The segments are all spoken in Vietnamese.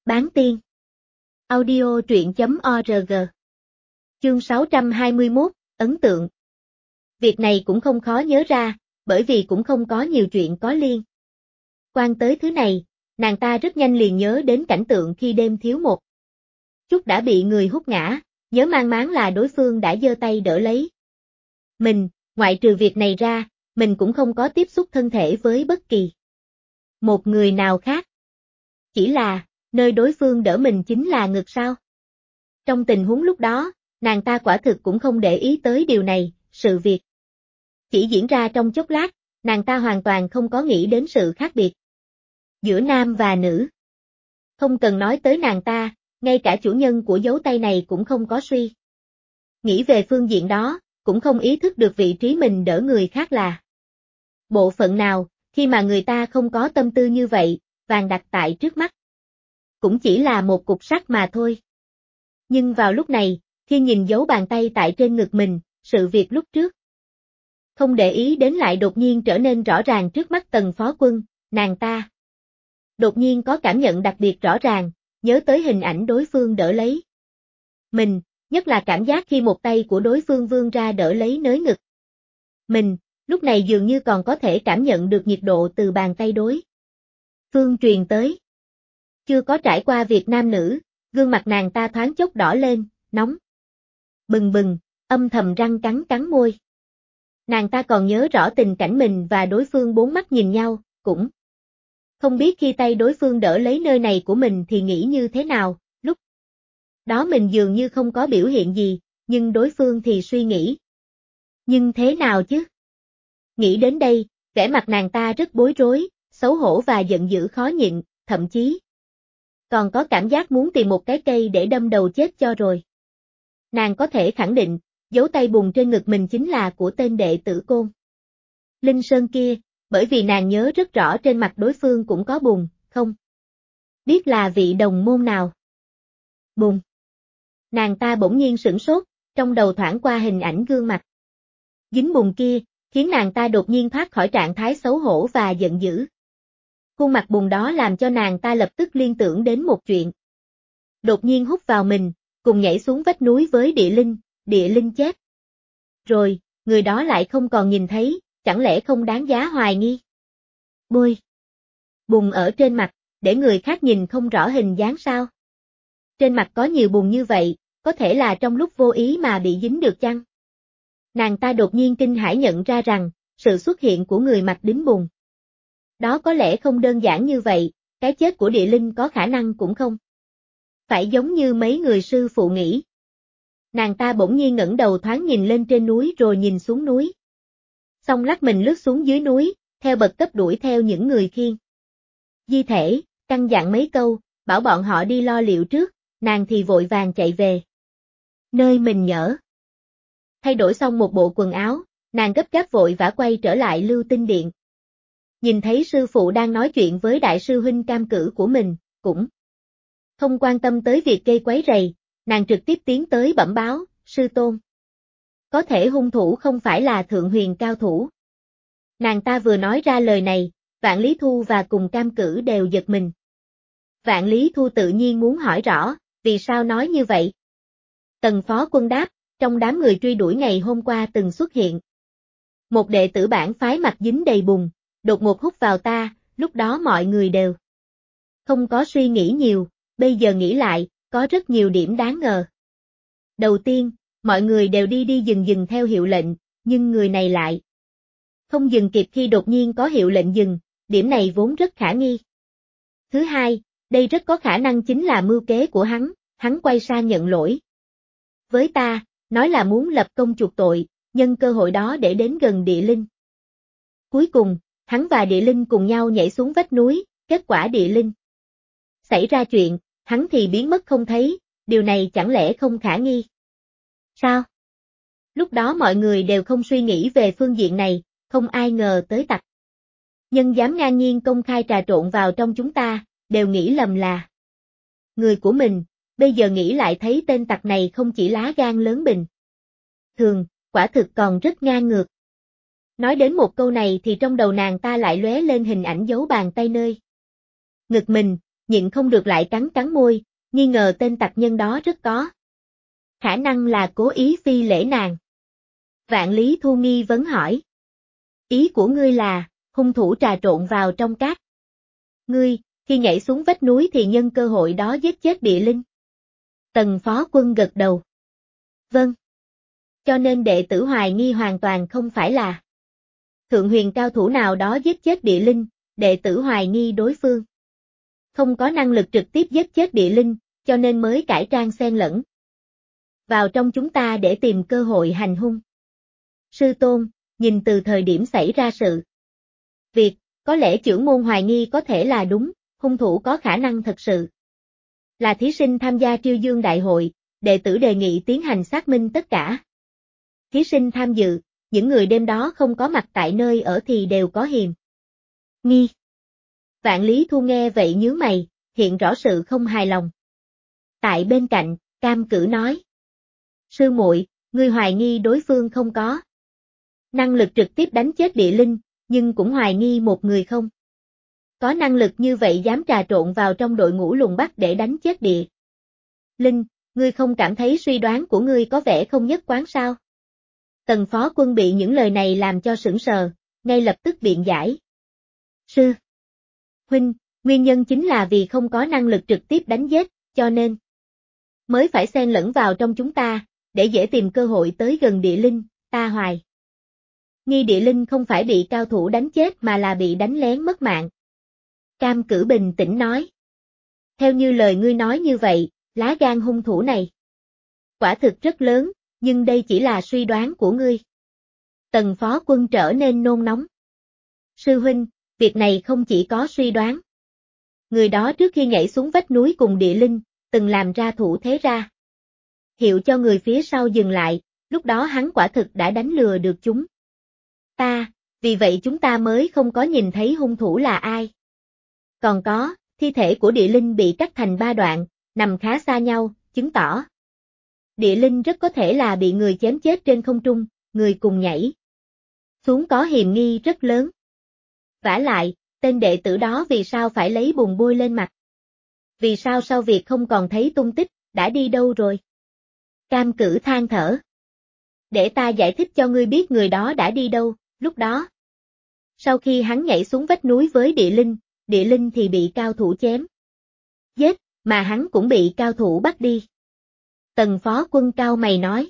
Bán tiên. Audio truyện.org. Chương 621, ấn tượng. Việc này cũng không khó nhớ ra, bởi vì cũng không có nhiều chuyện có liên quan tới thứ này, nàng ta rất nhanh liền nhớ đến cảnh tượng khi đêm thiếu một chút đã bị người hút ngã, nhớ mang máng là đối phương đã giơ tay đỡ lấy mình, ngoại trừ việc này ra, mình cũng không có tiếp xúc thân thể với bất kỳ một người nào khác. Chỉ là, nơi đối phương đỡ mình chính là ngực sao? Trong tình huống lúc đó, nàng ta quả thực cũng không để ý tới điều này, sự việc chỉ diễn ra trong chốc lát, nàng ta hoàn toàn không có nghĩ đến sự khác biệt giữa nam và nữ. Không cần nói tới nàng ta, ngay cả chủ nhân của dấu tay này cũng không có suy nghĩ về phương diện đó, cũng không ý thức được vị trí mình đỡ người khác là bộ phận nào, khi mà người ta không có tâm tư như vậy, vàng đặt tại trước mắt cũng chỉ là một cục sắt mà thôi. Nhưng vào lúc này, khi nhìn dấu bàn tay tại trên ngực mình, sự việc lúc trước không để ý đến lại đột nhiên trở nên rõ ràng trước mắt Tần Phó Quân, nàng ta đột nhiên có cảm nhận đặc biệt rõ ràng, nhớ tới hình ảnh đối phương đỡ lấy mình, nhất là cảm giác khi một tay của đối phương vươn ra đỡ lấy nới ngực mình, lúc này dường như còn có thể cảm nhận được nhiệt độ từ bàn tay đối phương truyền tới. Chưa có trải qua việc nam nữ, gương mặt nàng ta thoáng chốc đỏ lên, nóng bừng bừng, âm thầm răng cắn cắn môi. Nàng ta còn nhớ rõ tình cảnh mình và đối phương bốn mắt nhìn nhau, cũng không biết khi tay đối phương đỡ lấy nơi này của mình thì nghĩ như thế nào, lúc đó mình dường như không có biểu hiện gì, nhưng đối phương thì suy nghĩ. Nhưng thế nào chứ? Nghĩ đến đây, vẻ mặt nàng ta rất bối rối, xấu hổ và giận dữ khó nhịn, thậm chí còn có cảm giác muốn tìm một cái cây để đâm đầu chết cho rồi. Nàng có thể khẳng định, dấu tay bùn trên ngực mình chính là của tên đệ tử Côn Linh Sơn kia, bởi vì nàng nhớ rất rõ trên mặt đối phương cũng có bùn, không biết là vị đồng môn nào. Bùn. Nàng ta bỗng nhiên sửng sốt, trong đầu thoảng qua hình ảnh gương mặt dính bùn kia, khiến nàng ta đột nhiên thoát khỏi trạng thái xấu hổ và giận dữ. Khuôn mặt bùn đó làm cho nàng ta lập tức liên tưởng đến một chuyện. Đột nhiên hút vào mình, cùng nhảy xuống vách núi với địa linh chết. Rồi, người đó lại không còn nhìn thấy, chẳng lẽ không đáng giá hoài nghi? Bôi bùn ở trên mặt, để người khác nhìn không rõ hình dáng sao? Trên mặt có nhiều bùn như vậy, có thể là trong lúc vô ý mà bị dính được chăng? Nàng ta đột nhiên kinh hãi nhận ra rằng, sự xuất hiện của người mặc đính bùn đó có lẽ không đơn giản như vậy, cái chết của địa linh có khả năng cũng không phải giống như mấy người sư phụ nghĩ. Nàng ta bỗng nhiên ngẩng đầu thoáng nhìn lên trên núi rồi nhìn xuống núi. Xong lắc mình lướt xuống dưới núi, theo bậc cấp đuổi theo những người khiêng di thể, căn dặn mấy câu, bảo bọn họ đi lo liệu trước, nàng thì vội vàng chạy về nơi mình nhỡ. Thay đổi xong một bộ quần áo, nàng gấp gáp vội vã quay trở lại Lưu Tinh Điện. Nhìn thấy sư phụ đang nói chuyện với đại sư huynh cam cử của mình, cũng không quan tâm tới việc gây quấy rầy, nàng trực tiếp tiến tới bẩm báo, sư tôn. Có thể hung thủ không phải là thượng huyền cao thủ. Nàng ta vừa nói ra lời này, Vạn Lý Thu và cùng cam cử đều giật mình. Vạn Lý Thu tự nhiên muốn hỏi rõ, vì sao nói như vậy? Tần Phó Quân đáp, trong đám người truy đuổi ngày hôm qua từng xuất hiện một đệ tử bản phái mặt dính đầy bùn, đột ngột hút vào ta, lúc đó mọi người đều không có suy nghĩ nhiều, bây giờ nghĩ lại, có rất nhiều điểm đáng ngờ. Đầu tiên, mọi người đều đi dừng theo hiệu lệnh, nhưng người này lại không dừng kịp khi đột nhiên có hiệu lệnh dừng, điểm này vốn rất khả nghi. Thứ hai, đây rất có khả năng chính là mưu kế của hắn quay sang nhận lỗi với ta, nói là muốn lập công chuộc tội, nhân cơ hội đó để đến gần địa linh. Cuối cùng, hắn và địa linh cùng nhau nhảy xuống vách núi, kết quả địa linh xảy ra chuyện, hắn thì biến mất không thấy, điều này chẳng lẽ không khả nghi? Sao? Lúc đó mọi người đều không suy nghĩ về phương diện này, không ai ngờ tới tặc nhân dám ngang nhiên công khai trà trộn vào trong chúng ta, đều nghĩ lầm là người của mình, bây giờ nghĩ lại thấy tên tặc này không chỉ lá gan lớn bình thường, quả thực còn rất ngang ngược. Nói đến một câu này thì trong đầu nàng ta lại lóe lên hình ảnh dấu bàn tay nơi ngực mình, nhịn không được lại cắn cắn môi, nghi ngờ tên tặc nhân đó rất có khả năng là cố ý phi lễ nàng. Vạn Lý Thu nghi vấn hỏi. Ý của ngươi là, hung thủ trà trộn vào trong cát. Ngươi, khi nhảy xuống vách núi thì nhân cơ hội đó giết chết địa linh. Tần Phó Quân gật đầu. Vâng. Cho nên đệ tử hoài nghi hoàn toàn không phải là thượng huyền cao thủ nào đó giết chết địa linh, đệ tử hoài nghi đối phương không có năng lực trực tiếp giết chết địa linh, cho nên mới cải trang xen lẫn vào trong chúng ta để tìm cơ hội hành hung. Sư tôn, nhìn từ thời điểm xảy ra sự việc, có lẽ chưởng môn hoài nghi có thể là đúng, hung thủ có khả năng thật sự là thí sinh tham gia Triêu Dương Đại hội, đệ tử đề nghị tiến hành xác minh tất cả thí sinh tham dự, những người đêm đó không có mặt tại nơi ở thì đều có hiềm nghi. Vạn Lý Thu nghe vậy nhíu mày, hiện rõ sự không hài lòng. Tại bên cạnh, Cam Cử nói. Sư muội, ngươi hoài nghi đối phương không có năng lực trực tiếp đánh chết địa linh, nhưng cũng hoài nghi một người không có năng lực như vậy dám trà trộn vào trong đội ngũ lùng bắt để đánh chết địa linh, ngươi không cảm thấy suy đoán của ngươi có vẻ không nhất quán sao? Tần Phó Quân bị những lời này làm cho sững sờ, ngay lập tức biện giải. Sư huynh, nguyên nhân chính là vì không có năng lực trực tiếp đánh giết, cho nên mới phải xen lẫn vào trong chúng ta, để dễ tìm cơ hội tới gần địa linh, ta hoài nghi địa linh không phải bị cao thủ đánh chết mà là bị đánh lén mất mạng. Cam Cử bình tĩnh nói. Theo như lời ngươi nói như vậy, lá gan hung thủ này quả thực rất lớn, nhưng đây chỉ là suy đoán của ngươi. Tần Phó Quân trở nên nôn nóng. Sư huynh, việc này không chỉ có suy đoán. Người đó trước khi nhảy xuống vách núi cùng địa linh, từng làm ra thủ thế ra hiệu cho người phía sau dừng lại, lúc đó hắn quả thực đã đánh lừa được chúng ta, vì vậy chúng ta mới không có nhìn thấy hung thủ là ai. Còn có, thi thể của địa linh bị cắt thành 3 đoạn, nằm khá xa nhau, chứng tỏ địa linh rất có thể là bị người chém chết trên không trung, người cùng nhảy xuống có hiềm nghi rất lớn. Vả lại, tên đệ tử đó vì sao phải lấy bùn bôi lên mặt? Vì sao sau việc không còn thấy tung tích, đã đi đâu rồi? Cam Cử than thở. Để ta giải thích cho ngươi biết người đó đã đi đâu, lúc đó. Sau khi hắn nhảy xuống vách núi với địa linh thì bị cao thủ chém giết, mà hắn cũng bị cao thủ bắt đi. Tần Phó Quân cao mày nói.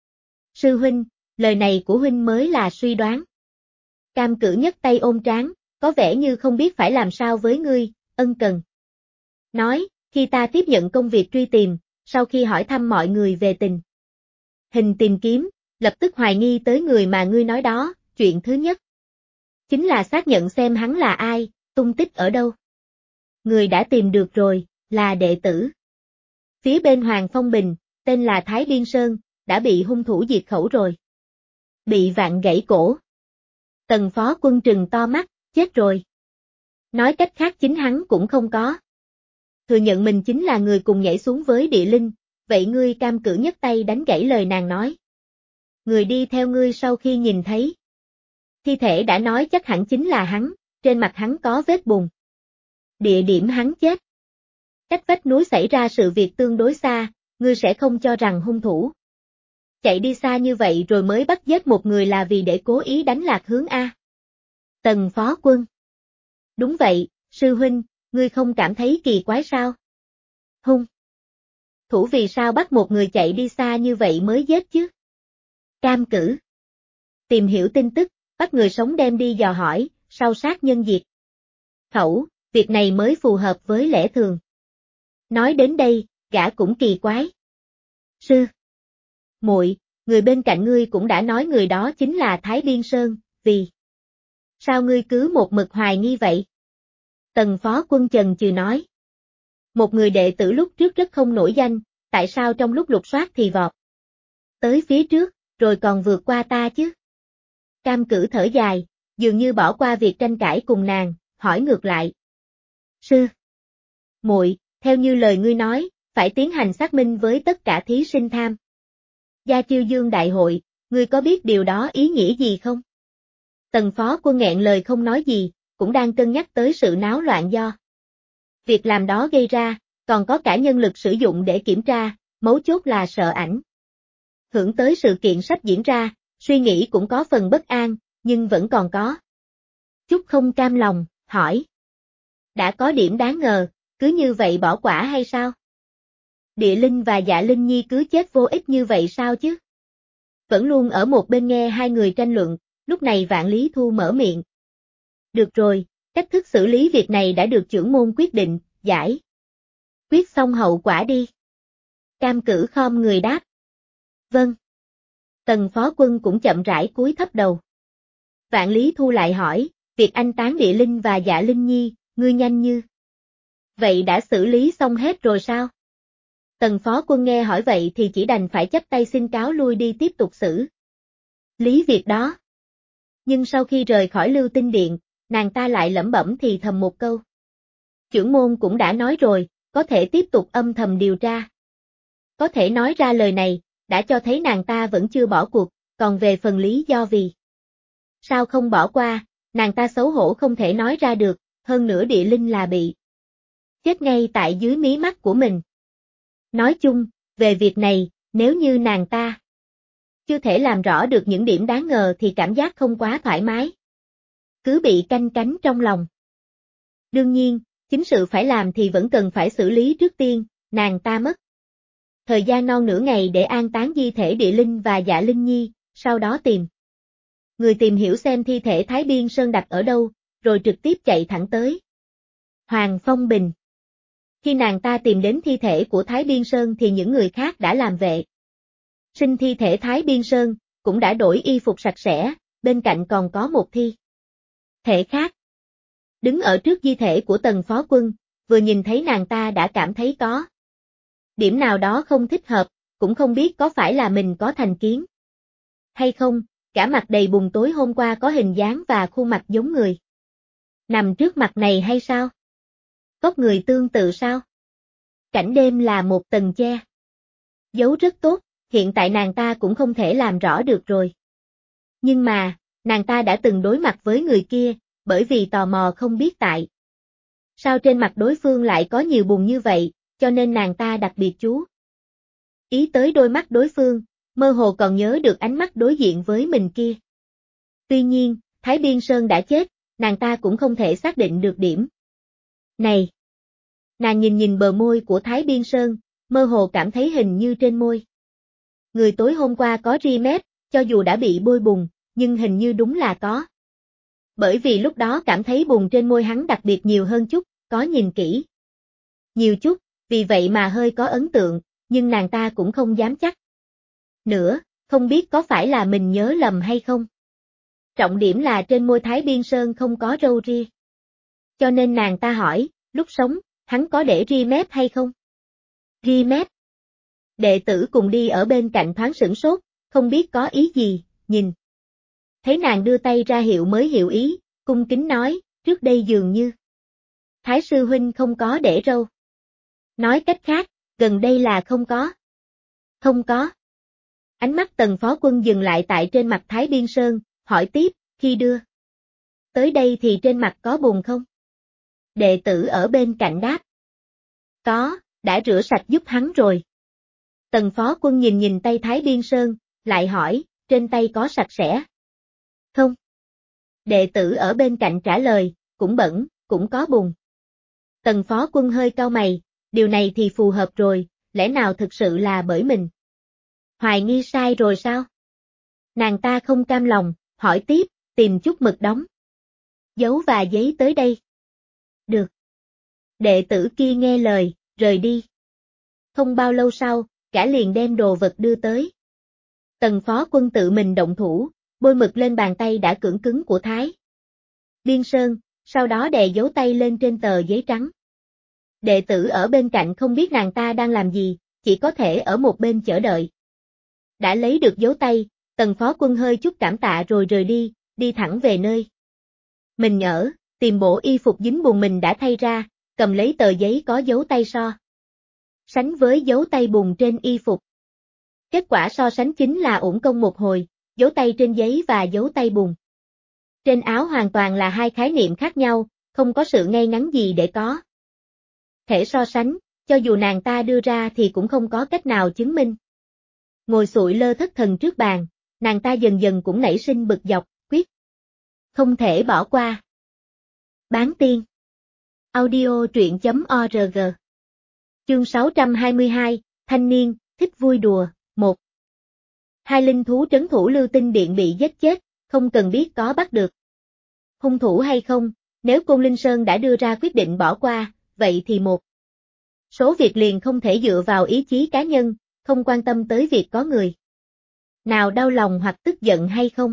Sư huynh, lời này của huynh mới là suy đoán. Cam Cử nhấc tay ôm trán, có vẻ như không biết phải làm sao với ngươi, ân cần. Nói, khi ta tiếp nhận công việc truy tìm, sau khi hỏi thăm mọi người về tình hình tìm kiếm, lập tức hoài nghi tới người mà ngươi nói đó, chuyện thứ nhất chính là xác nhận xem hắn là ai, tung tích ở đâu. Người đã tìm được rồi, là đệ tử phía bên Hoàng Phong Bình, tên là Thái Biên Sơn, đã bị hung thủ diệt khẩu rồi. Bị vạn gãy cổ. Tần Phó Quân trừng to mắt, chết rồi. Nói cách khác chính hắn cũng không có thừa nhận mình chính là người cùng nhảy xuống với địa linh, vậy ngươi Cam Cử nhấc tay đánh gãy lời nàng nói. Người đi theo ngươi sau khi nhìn thấy thi thể đã nói chắc hẳn chính là hắn, trên mặt hắn có vết bùn. Địa điểm hắn chết cách vách núi xảy ra sự việc tương đối xa, ngươi sẽ không cho rằng hung thủ chạy đi xa như vậy rồi mới bắt giết một người là vì để cố ý đánh lạc hướng A. Tần Phó Quân. Đúng vậy, sư huynh, ngươi không cảm thấy kỳ quái sao? Hung thủ vì sao bắt một người chạy đi xa như vậy mới giết chứ? Cam Cử. Tìm hiểu tin tức, bắt người sống đem đi dò hỏi, sau sát nhân diệt khẩu, việc này mới phù hợp với lẽ thường. Nói đến đây, gã cũng kỳ quái. Sư muội, người bên cạnh ngươi cũng đã nói người đó chính là Thái Biên Sơn, vì sao ngươi cứ một mực hoài nghi vậy? Tần Phó Quân chần chừ nói. Một người đệ tử lúc trước rất không nổi danh, tại sao trong lúc lục soát thì vọt tới phía trước, rồi còn vượt qua ta chứ? Cam Cử thở dài, dường như bỏ qua việc tranh cãi cùng nàng, hỏi ngược lại. Sư muội, theo như lời ngươi nói, phải tiến hành xác minh với tất cả thí sinh tham gia Triêu Dương Đại hội, ngươi có biết điều đó ý nghĩa gì không? Tần Phó Quân nghẹn lời không nói gì, cũng đang cân nhắc tới sự náo loạn do việc làm đó gây ra, còn có cả nhân lực sử dụng để kiểm tra, mấu chốt là sợ ảnh hưởng tới sự kiện sắp diễn ra, suy nghĩ cũng có phần bất an, nhưng vẫn còn có chút không cam lòng, hỏi. Đã có điểm đáng ngờ, cứ như vậy bỏ quả hay sao? Địa Linh và Dạ Linh Nhi cứ chết vô ích như vậy sao chứ? Vẫn luôn ở một bên nghe hai người tranh luận, lúc này Vạn Lý Thu mở miệng. Được rồi, cách thức xử lý việc này đã được trưởng môn quyết định, giải quyết xong hậu quả đi. Cam Cử khom người đáp. Vâng. Tần Phó Quân cũng chậm rãi cúi thấp đầu. Vạn Lý Thu lại hỏi, việc anh tán Địa Linh và Dạ Linh Nhi, ngươi nhanh như vậy đã xử lý xong hết rồi sao? Tần Phó Quân nghe hỏi vậy thì chỉ đành phải chắp tay xin cáo lui đi tiếp tục xử lý việc đó. Nhưng sau khi rời khỏi Lưu Tinh Điện, nàng ta lại lẩm bẩm thì thầm một câu. Trưởng môn cũng đã nói rồi, có thể tiếp tục âm thầm điều tra. Có thể nói ra lời này, đã cho thấy nàng ta vẫn chưa bỏ cuộc, còn về phần lý do vì sao không bỏ qua, nàng ta xấu hổ không thể nói ra được, hơn nữa Địa Linh là bị chết ngay tại dưới mí mắt của mình. Nói chung, về việc này, nếu như nàng ta chưa thể làm rõ được những điểm đáng ngờ thì cảm giác không quá thoải mái. Cứ bị canh cánh trong lòng. Đương nhiên, chính sự phải làm thì vẫn cần phải xử lý trước tiên, nàng ta mất thời gian non nửa ngày để an táng di thể Địa Linh và Dạ Linh Nhi, sau đó tìm người tìm hiểu xem thi thể Thái Biên Sơn đặt ở đâu, rồi trực tiếp chạy thẳng tới Hoàng Phong Bình. Khi nàng ta tìm đến thi thể của Thái Biên Sơn thì những người khác đã làm vệ sinh thi thể Thái Biên Sơn, cũng đã đổi y phục sạch sẽ, bên cạnh còn có một thi thể khác. Đứng ở trước di thể của Tần Phó Quân, vừa nhìn thấy nàng ta đã cảm thấy có điểm nào đó không thích hợp, cũng không biết có phải là mình có thành kiến hay không, cả mặt đầy bùn tối hôm qua có hình dáng và khuôn mặt giống người nằm trước mặt này hay sao? Góc người tương tự sao? Cảnh đêm là một tầng che giấu rất tốt, hiện tại nàng ta cũng không thể làm rõ được rồi. Nhưng mà, nàng ta đã từng đối mặt với người kia, bởi vì tò mò không biết tại sao trên mặt đối phương lại có nhiều bùn như vậy, cho nên nàng ta đặc biệt chú ý tới đôi mắt đối phương, mơ hồ còn nhớ được ánh mắt đối diện với mình kia. Tuy nhiên, Thái Biên Sơn đã chết, nàng ta cũng không thể xác định được điểm này. Nàng nhìn nhìn bờ môi của Thái Biên Sơn, mơ hồ cảm thấy hình như trên môi người tối hôm qua có ri mép, cho dù đã bị bôi bùn, nhưng hình như đúng là có. Bởi vì lúc đó cảm thấy bùn trên môi hắn đặc biệt nhiều hơn chút, có nhìn kỹ nhiều chút, vì vậy mà hơi có ấn tượng, nhưng nàng ta cũng không dám chắc. Nữa, không biết có phải là mình nhớ lầm hay không. Trọng điểm là trên môi Thái Biên Sơn không có râu ria. Cho nên nàng ta hỏi, lúc sống, hắn có để ri mép hay không? Ri mép. Đệ tử cùng đi ở bên cạnh thoáng sửng sốt, không biết có ý gì, nhìn. Thấy nàng đưa tay ra hiệu mới hiểu ý, cung kính nói, trước đây dường như Thái sư huynh không có để râu. Nói cách khác, gần đây là không có. Không có. Ánh mắt Tần Phó Quân dừng lại tại trên mặt Thái Biên Sơn, hỏi tiếp, khi đưa tới đây thì trên mặt có bùn không? Đệ tử ở bên cạnh đáp. Có, đã rửa sạch giúp hắn rồi. Tần Phó Quân nhìn nhìn tay Thái Biên Sơn, lại hỏi, trên tay có sạch sẽ không? Đệ tử ở bên cạnh trả lời, cũng bẩn, cũng có bùn. Tần Phó Quân hơi cau mày, điều này thì phù hợp rồi, lẽ nào thực sự là bởi mình hoài nghi sai rồi sao? Nàng ta không cam lòng, hỏi tiếp, tìm chút mực đóng dấu và giấy tới đây. Được. Đệ tử kia nghe lời, rời đi. Không bao lâu sau, cả liền đem đồ vật đưa tới. Tần Phó Quân tự mình động thủ, bôi mực lên bàn tay đã cưỡng cứng của Thái Biên Sơn, sau đó đè dấu tay lên trên tờ giấy trắng. Đệ tử ở bên cạnh không biết nàng ta đang làm gì, chỉ có thể ở một bên chờ đợi. Đã lấy được dấu tay, Tần Phó Quân hơi chút cảm tạ rồi rời đi, đi thẳng về nơi mình ở, tìm bộ y phục dính bùn mình đã thay ra, cầm lấy tờ giấy có dấu tay so sánh với dấu tay bùn trên y phục. Kết quả so sánh chính là uổng công một hồi, dấu tay trên giấy và dấu tay bùn trên áo hoàn toàn là hai khái niệm khác nhau, không có sự ngay ngắn gì để có thể so sánh, cho dù nàng ta đưa ra thì cũng không có cách nào chứng minh. Ngồi sụi lơ thất thần trước bàn, nàng ta dần dần cũng nảy sinh bực dọc, quyết không thể bỏ qua. Bán tiên. Audio truyện.org. Chương 622, thanh niên, thích vui đùa, 1. Hai linh thú trấn thủ Lưu Tinh Điện bị giết chết, không cần biết có bắt được hung thủ hay không, nếu Côn Linh Sơn đã đưa ra quyết định bỏ qua, vậy thì một số việc liền không thể dựa vào ý chí cá nhân, không quan tâm tới việc có người nào đau lòng hoặc tức giận hay không.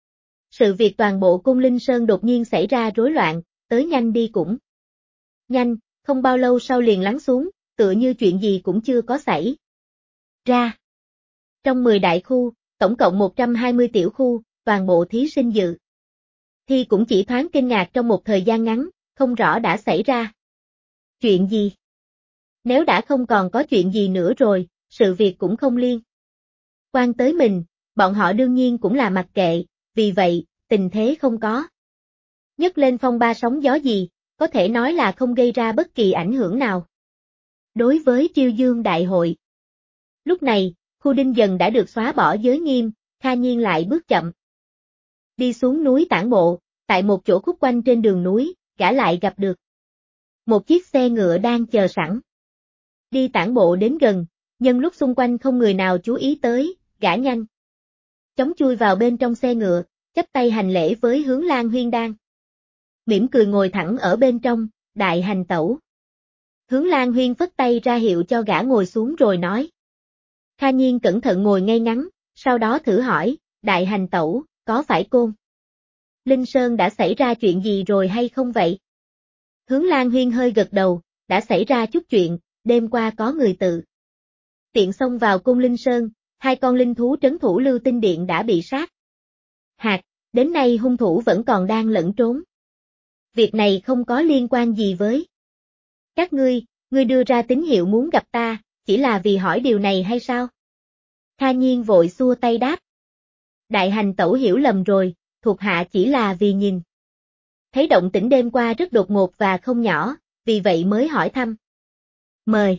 Sự việc toàn bộ Côn Linh Sơn đột nhiên xảy ra rối loạn, tới nhanh đi cũng nhanh, không bao lâu sau liền lắng xuống, tựa như chuyện gì cũng chưa có xảy ra. Trong 10 đại khu, tổng cộng 120 tiểu khu, toàn bộ thí sinh dự thi cũng chỉ thoáng kinh ngạc trong một thời gian ngắn, không rõ đã xảy ra chuyện gì. Nếu đã không còn có chuyện gì nữa rồi, sự việc cũng không liên quan tới mình, bọn họ đương nhiên cũng là mặc kệ, vì vậy, tình thế không có nhấc lên phong ba sóng gió gì, có thể nói là không gây ra bất kỳ ảnh hưởng nào. Đối với Triêu Dương Đại hội, lúc này, khu Đinh Dần đã được xóa bỏ giới nghiêm, Kha Nhiên lại bước chậm đi xuống núi tản bộ, tại một chỗ khúc quanh trên đường núi, gã lại gặp được một chiếc xe ngựa đang chờ sẵn. Đi tản bộ đến gần, nhân lúc xung quanh không người nào chú ý tới, gã nhanh chóng chui vào bên trong xe ngựa, chắp tay hành lễ với Hướng Lan Huyên đang mỉm cười ngồi thẳng ở bên trong, đại hành tẩu. Hướng Lan Huyên phất tay ra hiệu cho gã ngồi xuống rồi nói. Kha Nhiên cẩn thận ngồi ngay ngắn, sau đó thử hỏi, đại hành tẩu, có phải Côn Linh Sơn đã xảy ra chuyện gì rồi hay không vậy? Hướng Lan Huyên hơi gật đầu, đã xảy ra chút chuyện, đêm qua có người tự tiện xông vào Côn Linh Sơn, hai con linh thú trấn thủ Lưu Tinh Điện đã bị sát hại, đến nay hung thủ vẫn còn đang lẫn trốn. Việc này không có liên quan gì với các ngươi đưa ra tín hiệu muốn gặp ta, chỉ là vì hỏi điều này hay sao? Kha Nhiên vội xua tay đáp. Đại hành tẩu hiểu lầm rồi, thuộc hạ chỉ là vì nhìn thấy động tĩnh đêm qua rất đột ngột và không nhỏ, vì vậy mới hỏi thăm. Mời.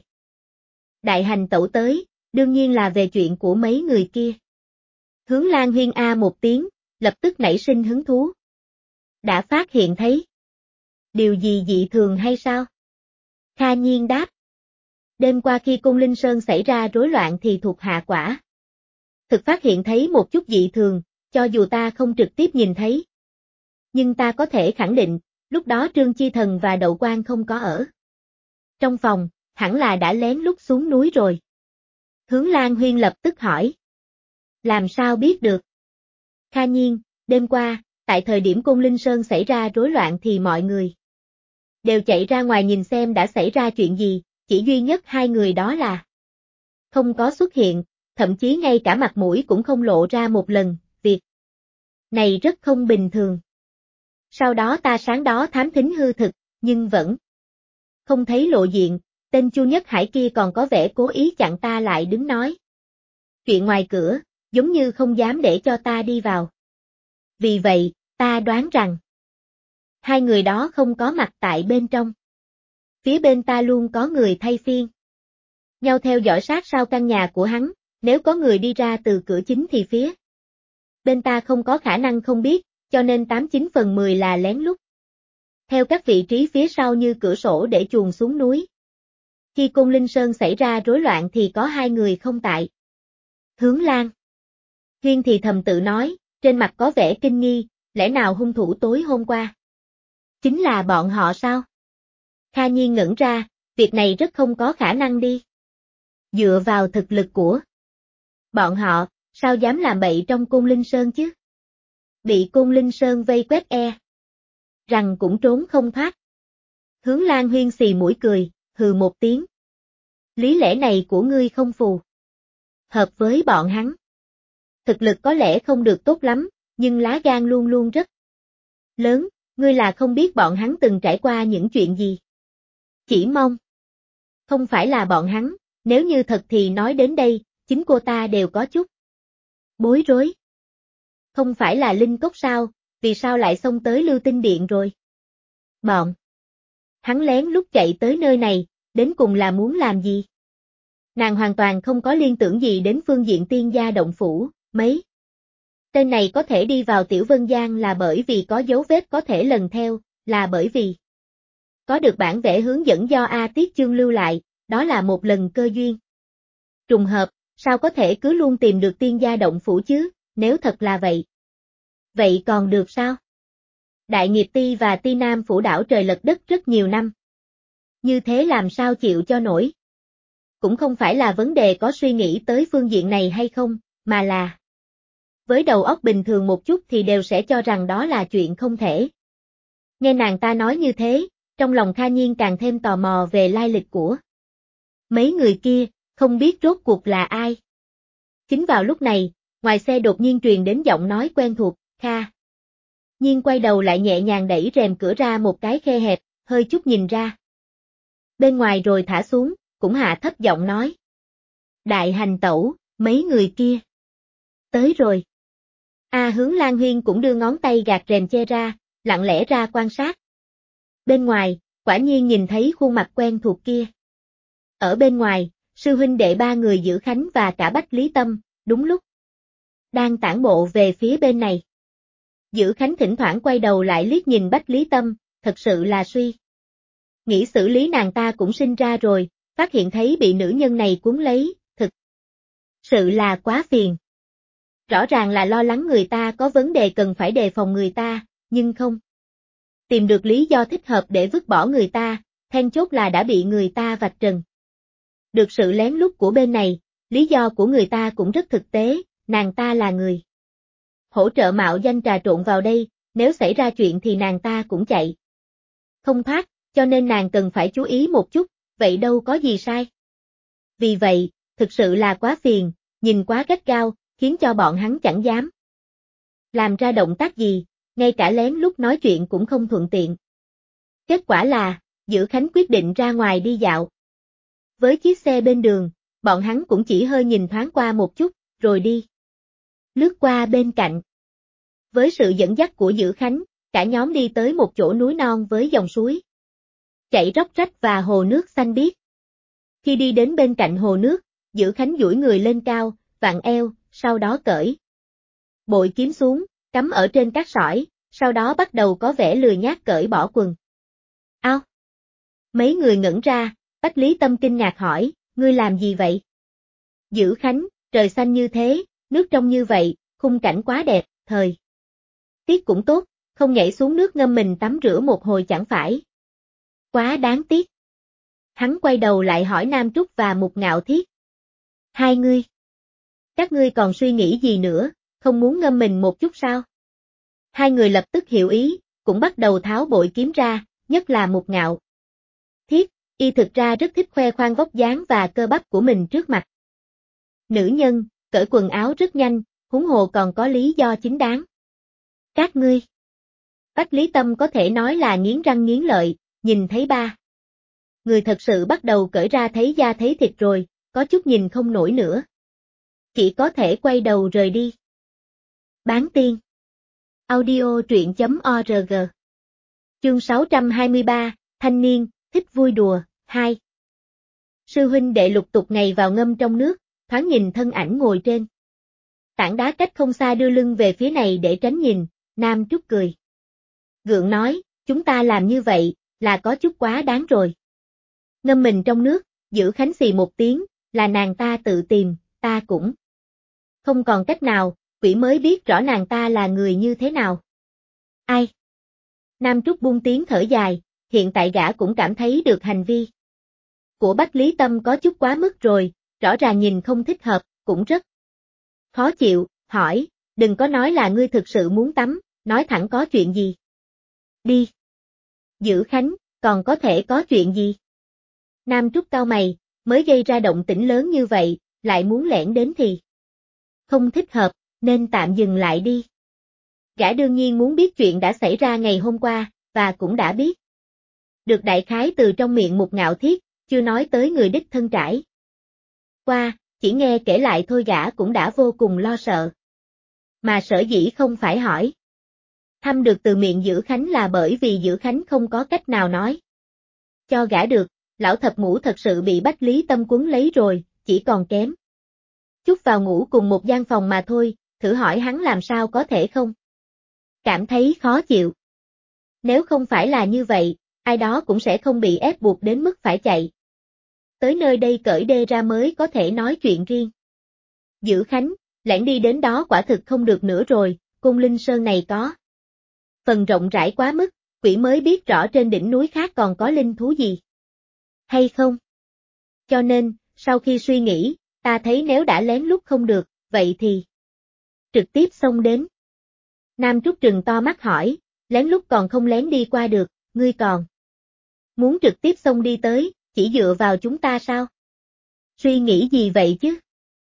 Đại hành tẩu tới, đương nhiên là về chuyện của mấy người kia. Hướng Lan Huyên a một tiếng, lập tức nảy sinh hứng thú. Đã phát hiện thấy điều gì dị thường hay sao? Kha Nhiên đáp. Đêm qua khi Côn Linh Sơn xảy ra rối loạn thì thuộc hạ quả thực phát hiện thấy một chút dị thường, cho dù ta không trực tiếp nhìn thấy. Nhưng ta có thể khẳng định, lúc đó Trương Chi Thần và Đậu Quan không có ở trong phòng, hẳn là đã lén lút xuống núi rồi. Hướng Lan Huyên lập tức hỏi. Làm sao biết được? Kha Nhiên, đêm qua, tại thời điểm Côn Linh Sơn xảy ra rối loạn thì mọi người đều chạy ra ngoài nhìn xem đã xảy ra chuyện gì, chỉ duy nhất hai người đó là không có xuất hiện, thậm chí ngay cả mặt mũi cũng không lộ ra một lần, việc này rất không bình thường. Sau đó ta sáng đó thám thính hư thực, nhưng vẫn không thấy lộ diện, tên Chu Nhất Hải kia còn có vẻ cố ý chặn ta lại đứng nói chuyện ngoài cửa, giống như không dám để cho ta đi vào. Vì vậy, ta đoán rằng hai người đó không có mặt tại bên trong. Phía bên ta luôn có người thay phiên nhau theo dõi sát sau căn nhà của hắn, nếu có người đi ra từ cửa chính thì phía bên ta không có khả năng không biết, cho nên 89 phần 10 là lén lút theo các vị trí phía sau như cửa sổ để chuồn xuống núi. Khi Côn Linh Sơn xảy ra rối loạn thì có hai người không tại. Hướng Lan Huyên thì thầm tự nói, trên mặt có vẻ kinh nghi, lẽ nào hung thủ tối hôm qua chính là bọn họ sao? Kha Nhiên ngẩn ra, việc này rất không có khả năng đi. Dựa vào thực lực của bọn họ, sao dám làm bậy trong Côn Linh Sơn chứ? Bị Côn Linh Sơn vây quét rằng cũng trốn không thoát. Hướng Lan Huyên xì mũi cười, hừ một tiếng. Lý lẽ này của ngươi không phù hợp với bọn hắn. Thực lực có lẽ không được tốt lắm, nhưng lá gan luôn luôn rất lớn, ngươi là không biết bọn hắn từng trải qua những chuyện gì. Chỉ mong không phải là bọn hắn, nếu như thật thì nói đến đây, chính cô ta đều có chút bối rối. Không phải là Linh Cốc sao, vì sao lại xông tới Lưu Tinh Điện rồi? Bọn hắn lén lút chạy tới nơi này, đến cùng là muốn làm gì? Nàng hoàn toàn không có liên tưởng gì đến phương diện tiên gia động phủ, mấy. Tên này có thể đi vào Tiểu Vân Giang là bởi vì có dấu vết có thể lần theo, là bởi vì có được bản vẽ hướng dẫn do A Tiết Chương lưu lại, đó là một lần cơ duyên. Trùng hợp, sao có thể cứ luôn tìm được tiên gia động phủ chứ, nếu thật là vậy. Vậy còn được sao? Đại nghiệp ti và ti nam phủ đảo trời lật đất rất nhiều năm. Như thế làm sao chịu cho nổi? Cũng không phải là vấn đề có suy nghĩ tới phương diện này hay không, mà là với đầu óc bình thường một chút thì đều sẽ cho rằng đó là chuyện không thể. Nghe nàng ta nói như thế, trong lòng Kha Nhiên càng thêm tò mò về lai lịch của mấy người kia, không biết rốt cuộc là ai. Chính vào lúc này, ngoài xe đột nhiên truyền đến giọng nói quen thuộc, Kha Nhiên quay đầu lại nhẹ nhàng đẩy rèm cửa ra một cái khe hẹp, hơi chút nhìn ra bên ngoài rồi thả xuống, cũng hạ thấp giọng nói. Đại hành tẩu, mấy người kia tới rồi. Hướng Lan Huyên cũng đưa ngón tay gạt rèm che ra, lặng lẽ ra quan sát. Bên ngoài, quả nhiên nhìn thấy khuôn mặt quen thuộc kia. Ở bên ngoài, sư huynh đệ ba người Giữ Khánh và cả Bách Lý Tâm, đúng lúc đang tản bộ về phía bên này. Giữ Khánh thỉnh thoảng quay đầu lại liếc nhìn Bách Lý Tâm, thật sự là suy nghĩ xử lý nàng ta cũng sinh ra rồi, phát hiện thấy bị nữ nhân này cuốn lấy, thực sự là quá phiền. Rõ ràng là lo lắng người ta có vấn đề cần phải đề phòng người ta, nhưng không tìm được lý do thích hợp để vứt bỏ người ta, then chốt là đã bị người ta vạch trần. Được sự lén lút của bên này, lý do của người ta cũng rất thực tế, nàng ta là người hỗ trợ mạo danh trà trộn vào đây, nếu xảy ra chuyện thì nàng ta cũng chạy không thoát, cho nên nàng cần phải chú ý một chút, vậy đâu có gì sai. Vì vậy, thực sự là quá phiền, nhìn quá gắt gao, khiến cho bọn hắn chẳng dám làm ra động tác gì, ngay cả lén lút nói chuyện cũng không thuận tiện. Kết quả là, Giữ Khánh quyết định ra ngoài đi dạo. Với chiếc xe bên đường, bọn hắn cũng chỉ hơi nhìn thoáng qua một chút, rồi đi lướt qua bên cạnh. Với sự dẫn dắt của Giữ Khánh, cả nhóm đi tới một chỗ núi non với dòng suối chảy róc rách và hồ nước xanh biếc. Khi đi đến bên cạnh hồ nước, Giữ Khánh duỗi người lên cao, vặn eo, sau đó cởi bội kiếm xuống, cắm ở trên cát sỏi, sau đó bắt đầu có vẻ lười nhác cởi bỏ quần áo. Mấy người ngẩn ra, Bách Lý Tâm kinh ngạc hỏi, ngươi làm gì vậy? Giữ Khánh, trời xanh như thế, nước trong như vậy, khung cảnh quá đẹp, thời tiết cũng tốt, không nhảy xuống nước ngâm mình tắm rửa một hồi chẳng phải quá đáng tiếc. Hắn quay đầu lại hỏi Nam Trúc và Mục Ngạo Thiết. Hai ngươi, các ngươi còn suy nghĩ gì nữa, không muốn ngâm mình một chút sao? Hai người lập tức hiểu ý, cũng bắt đầu tháo bội kiếm ra, nhất là Mục Ngạo Thiết, y thực ra rất thích khoe khoang vóc dáng và cơ bắp của mình trước mặt nữ nhân, cởi quần áo rất nhanh, huống hồ còn có lý do chính đáng. Các ngươi, Bách Lý Tâm có thể nói là nghiến răng nghiến lợi, nhìn thấy ba người thật sự bắt đầu cởi ra thấy da thấy thịt rồi, có chút nhìn không nổi nữa. Chỉ có thể quay đầu rời đi. Bán tiên. Audio truyện.org. Chương 623, thanh niên, thích vui đùa, 2. Sư huynh đệ lục tục ngày vào ngâm trong nước, thoáng nhìn thân ảnh ngồi trên tảng đá cách không xa đưa lưng về phía này để tránh nhìn, Nam Trúc cười gượng nói, chúng ta làm như vậy, là có chút quá đáng rồi. Ngâm mình trong nước, Giữ Khánh xì một tiếng, là nàng ta tự tìm, ta cũng không còn cách nào, quỷ mới biết rõ nàng ta là người như thế nào. Ai? Nam Trúc buông tiếng thở dài, hiện tại gã cũng cảm thấy được hành vi của Bách Lý Tâm có chút quá mức rồi, rõ ràng nhìn không thích hợp, cũng rất khó chịu, hỏi, đừng có nói là ngươi thực sự muốn tắm, nói thẳng có chuyện gì. Đi. Giữ Khánh, còn có thể có chuyện gì? Nam Trúc cau mày, mới gây ra động tĩnh lớn như vậy, lại muốn lẻn đến thì không thích hợp, nên tạm dừng lại đi. Gã đương nhiên muốn biết chuyện đã xảy ra ngày hôm qua, và cũng đã biết được đại khái từ trong miệng Mục Ngạo Thiết, chưa nói tới người đích thân trải qua, chỉ nghe kể lại thôi gã cũng đã vô cùng lo sợ. Mà sở dĩ không phải hỏi thăm được từ miệng Giữ Khánh là bởi vì Giữ Khánh không có cách nào nói cho gã được, lão thập ngũ thật sự bị Bách Lý Tâm quấn lấy rồi, chỉ còn kém chút vào ngủ cùng một gian phòng mà thôi, thử hỏi hắn làm sao có thể không cảm thấy khó chịu. Nếu không phải là như vậy, ai đó cũng sẽ không bị ép buộc đến mức phải chạy tới nơi đây cởi đê ra mới có thể nói chuyện riêng. Dữ Khánh, lẻn đi đến đó quả thực không được nữa rồi, Côn Linh Sơn này có phần rộng rãi quá mức, quỷ mới biết rõ trên đỉnh núi khác còn có linh thú gì hay không. Cho nên, sau khi suy nghĩ, ta thấy nếu đã lén lút không được, vậy thì trực tiếp xông đến. Nam Trúc trừng to mắt hỏi, lén lút còn không lén đi qua được, ngươi còn muốn trực tiếp xông đi tới, chỉ dựa vào chúng ta sao? Suy nghĩ gì vậy chứ?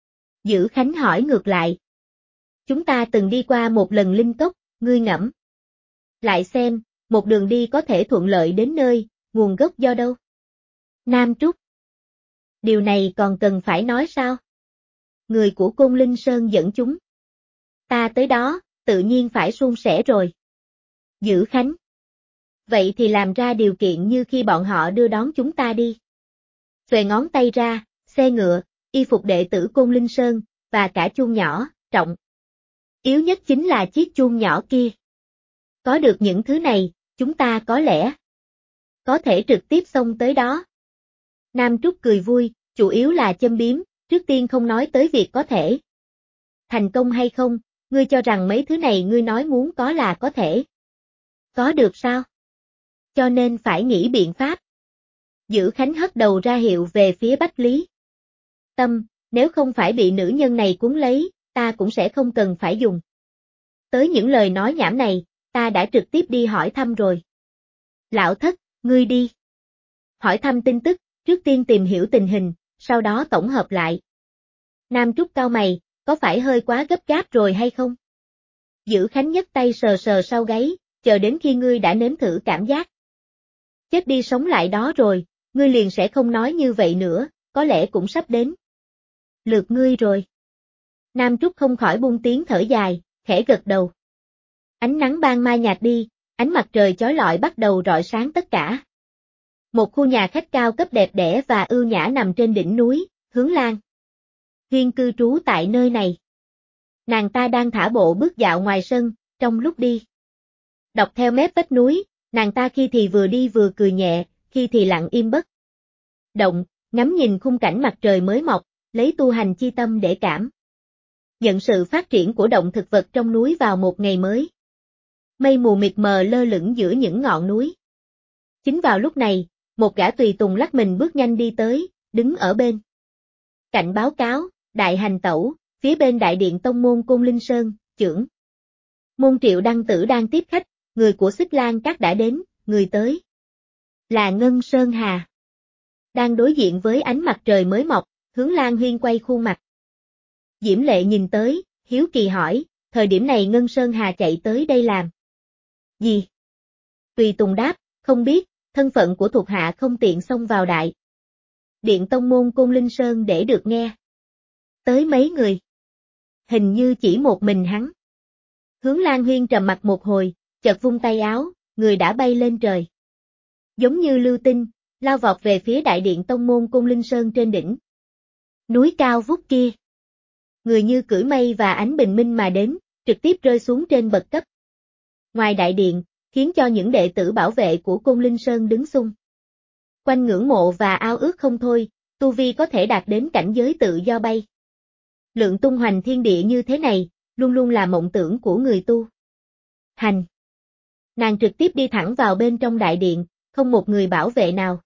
Dữ Khánh hỏi ngược lại. Chúng ta từng đi qua một lần linh cốc, ngươi ngẫm lại xem, một đường đi có thể thuận lợi đến nơi, nguồn gốc do đâu? Nam Trúc. Điều này còn cần phải nói sao? Người của Côn Linh Sơn dẫn chúng ta tới đó, tự nhiên phải suôn sẻ rồi. Dữ Khánh. Vậy thì làm ra điều kiện như khi bọn họ đưa đón chúng ta đi. Xuề ngón tay ra, xe ngựa, y phục đệ tử Côn Linh Sơn, và cả chuông nhỏ, trọng. Yếu nhất chính là chiếc chuông nhỏ kia. Có được những thứ này, chúng ta có lẽ có thể trực tiếp xông tới đó. Nam Trúc cười vui, chủ yếu là châm biếm, trước tiên không nói tới việc có thể thành công hay không, ngươi cho rằng mấy thứ này ngươi nói muốn có là có thể có được sao? Cho nên phải nghĩ biện pháp. Dữ Khánh hất đầu ra hiệu về phía Bách Lý Tâm, nếu không phải bị nữ nhân này cuốn lấy, ta cũng sẽ không cần phải dùng tới những lời nói nhảm này, ta đã trực tiếp đi hỏi thăm rồi. Lão thất, ngươi đi hỏi thăm tin tức, trước tiên tìm hiểu tình hình, sau đó tổng hợp lại. Nam Trúc cau mày, có phải hơi quá gấp gáp rồi hay không? Dữ Khánh nhấc tay sờ sờ sau gáy, chờ đến khi ngươi đã nếm thử cảm giác chết đi sống lại đó rồi, ngươi liền sẽ không nói như vậy nữa, có lẽ cũng sắp đến lượt ngươi rồi. Nam Trúc không khỏi buông tiếng thở dài, khẽ gật đầu. Ánh nắng ban mai nhạt đi, ánh mặt trời chói lọi bắt đầu rọi sáng tất cả. Một khu nhà khách cao cấp đẹp đẽ và ưu nhã nằm trên đỉnh núi, Hướng Lan Huyên cư trú tại nơi này. Nàng ta đang thả bộ bước dạo ngoài sân, trong lúc đi đọc theo mép vách núi, nàng ta khi thì vừa đi vừa cười nhẹ, khi thì lặng im bất động, ngắm nhìn khung cảnh mặt trời mới mọc, lấy tu hành chi tâm để cảm nhận sự phát triển của động thực vật trong núi vào một ngày mới. Mây mù mịt mờ lơ lửng giữa những ngọn núi. Chính vào lúc này, một gã tùy tùng lắc mình bước nhanh đi tới, đứng ở bên cạnh báo cáo, đại hành tẩu, phía bên đại điện tông môn Côn Linh Sơn, trưởng môn Triệu Đăng Tử đang tiếp khách, người của Xích Lan Các đã đến, người tới là Ngân Sơn Hà. Đang đối diện với ánh mặt trời mới mọc, Hướng Lan Huyên quay khuôn mặt diễm lệ nhìn tới, hiếu kỳ hỏi, thời điểm này Ngân Sơn Hà chạy tới đây làm gì? Tùy tùng đáp, không biết, thân phận của thuộc hạ không tiện xông vào đại điện tông môn Côn Linh Sơn để được nghe. Tới mấy người? Hình như chỉ một mình hắn. Hướng Lan Huyên trầm mặt một hồi, chợt vung tay áo, người đã bay lên trời. Giống như lưu tinh, lao vọt về phía đại điện tông môn Côn Linh Sơn trên đỉnh núi cao vút kia. Người như cưỡi mây và ánh bình minh mà đến, trực tiếp rơi xuống trên bậc cấp ngoài đại điện, khiến cho những đệ tử bảo vệ của Côn Linh Sơn đứng xung quanh ngưỡng mộ và ao ước không thôi, tu vi có thể đạt đến cảnh giới tự do bay lượn tung hoành thiên địa như thế này, luôn luôn là mộng tưởng của người tu hành. Nàng trực tiếp đi thẳng vào bên trong đại điện, không một người bảo vệ nào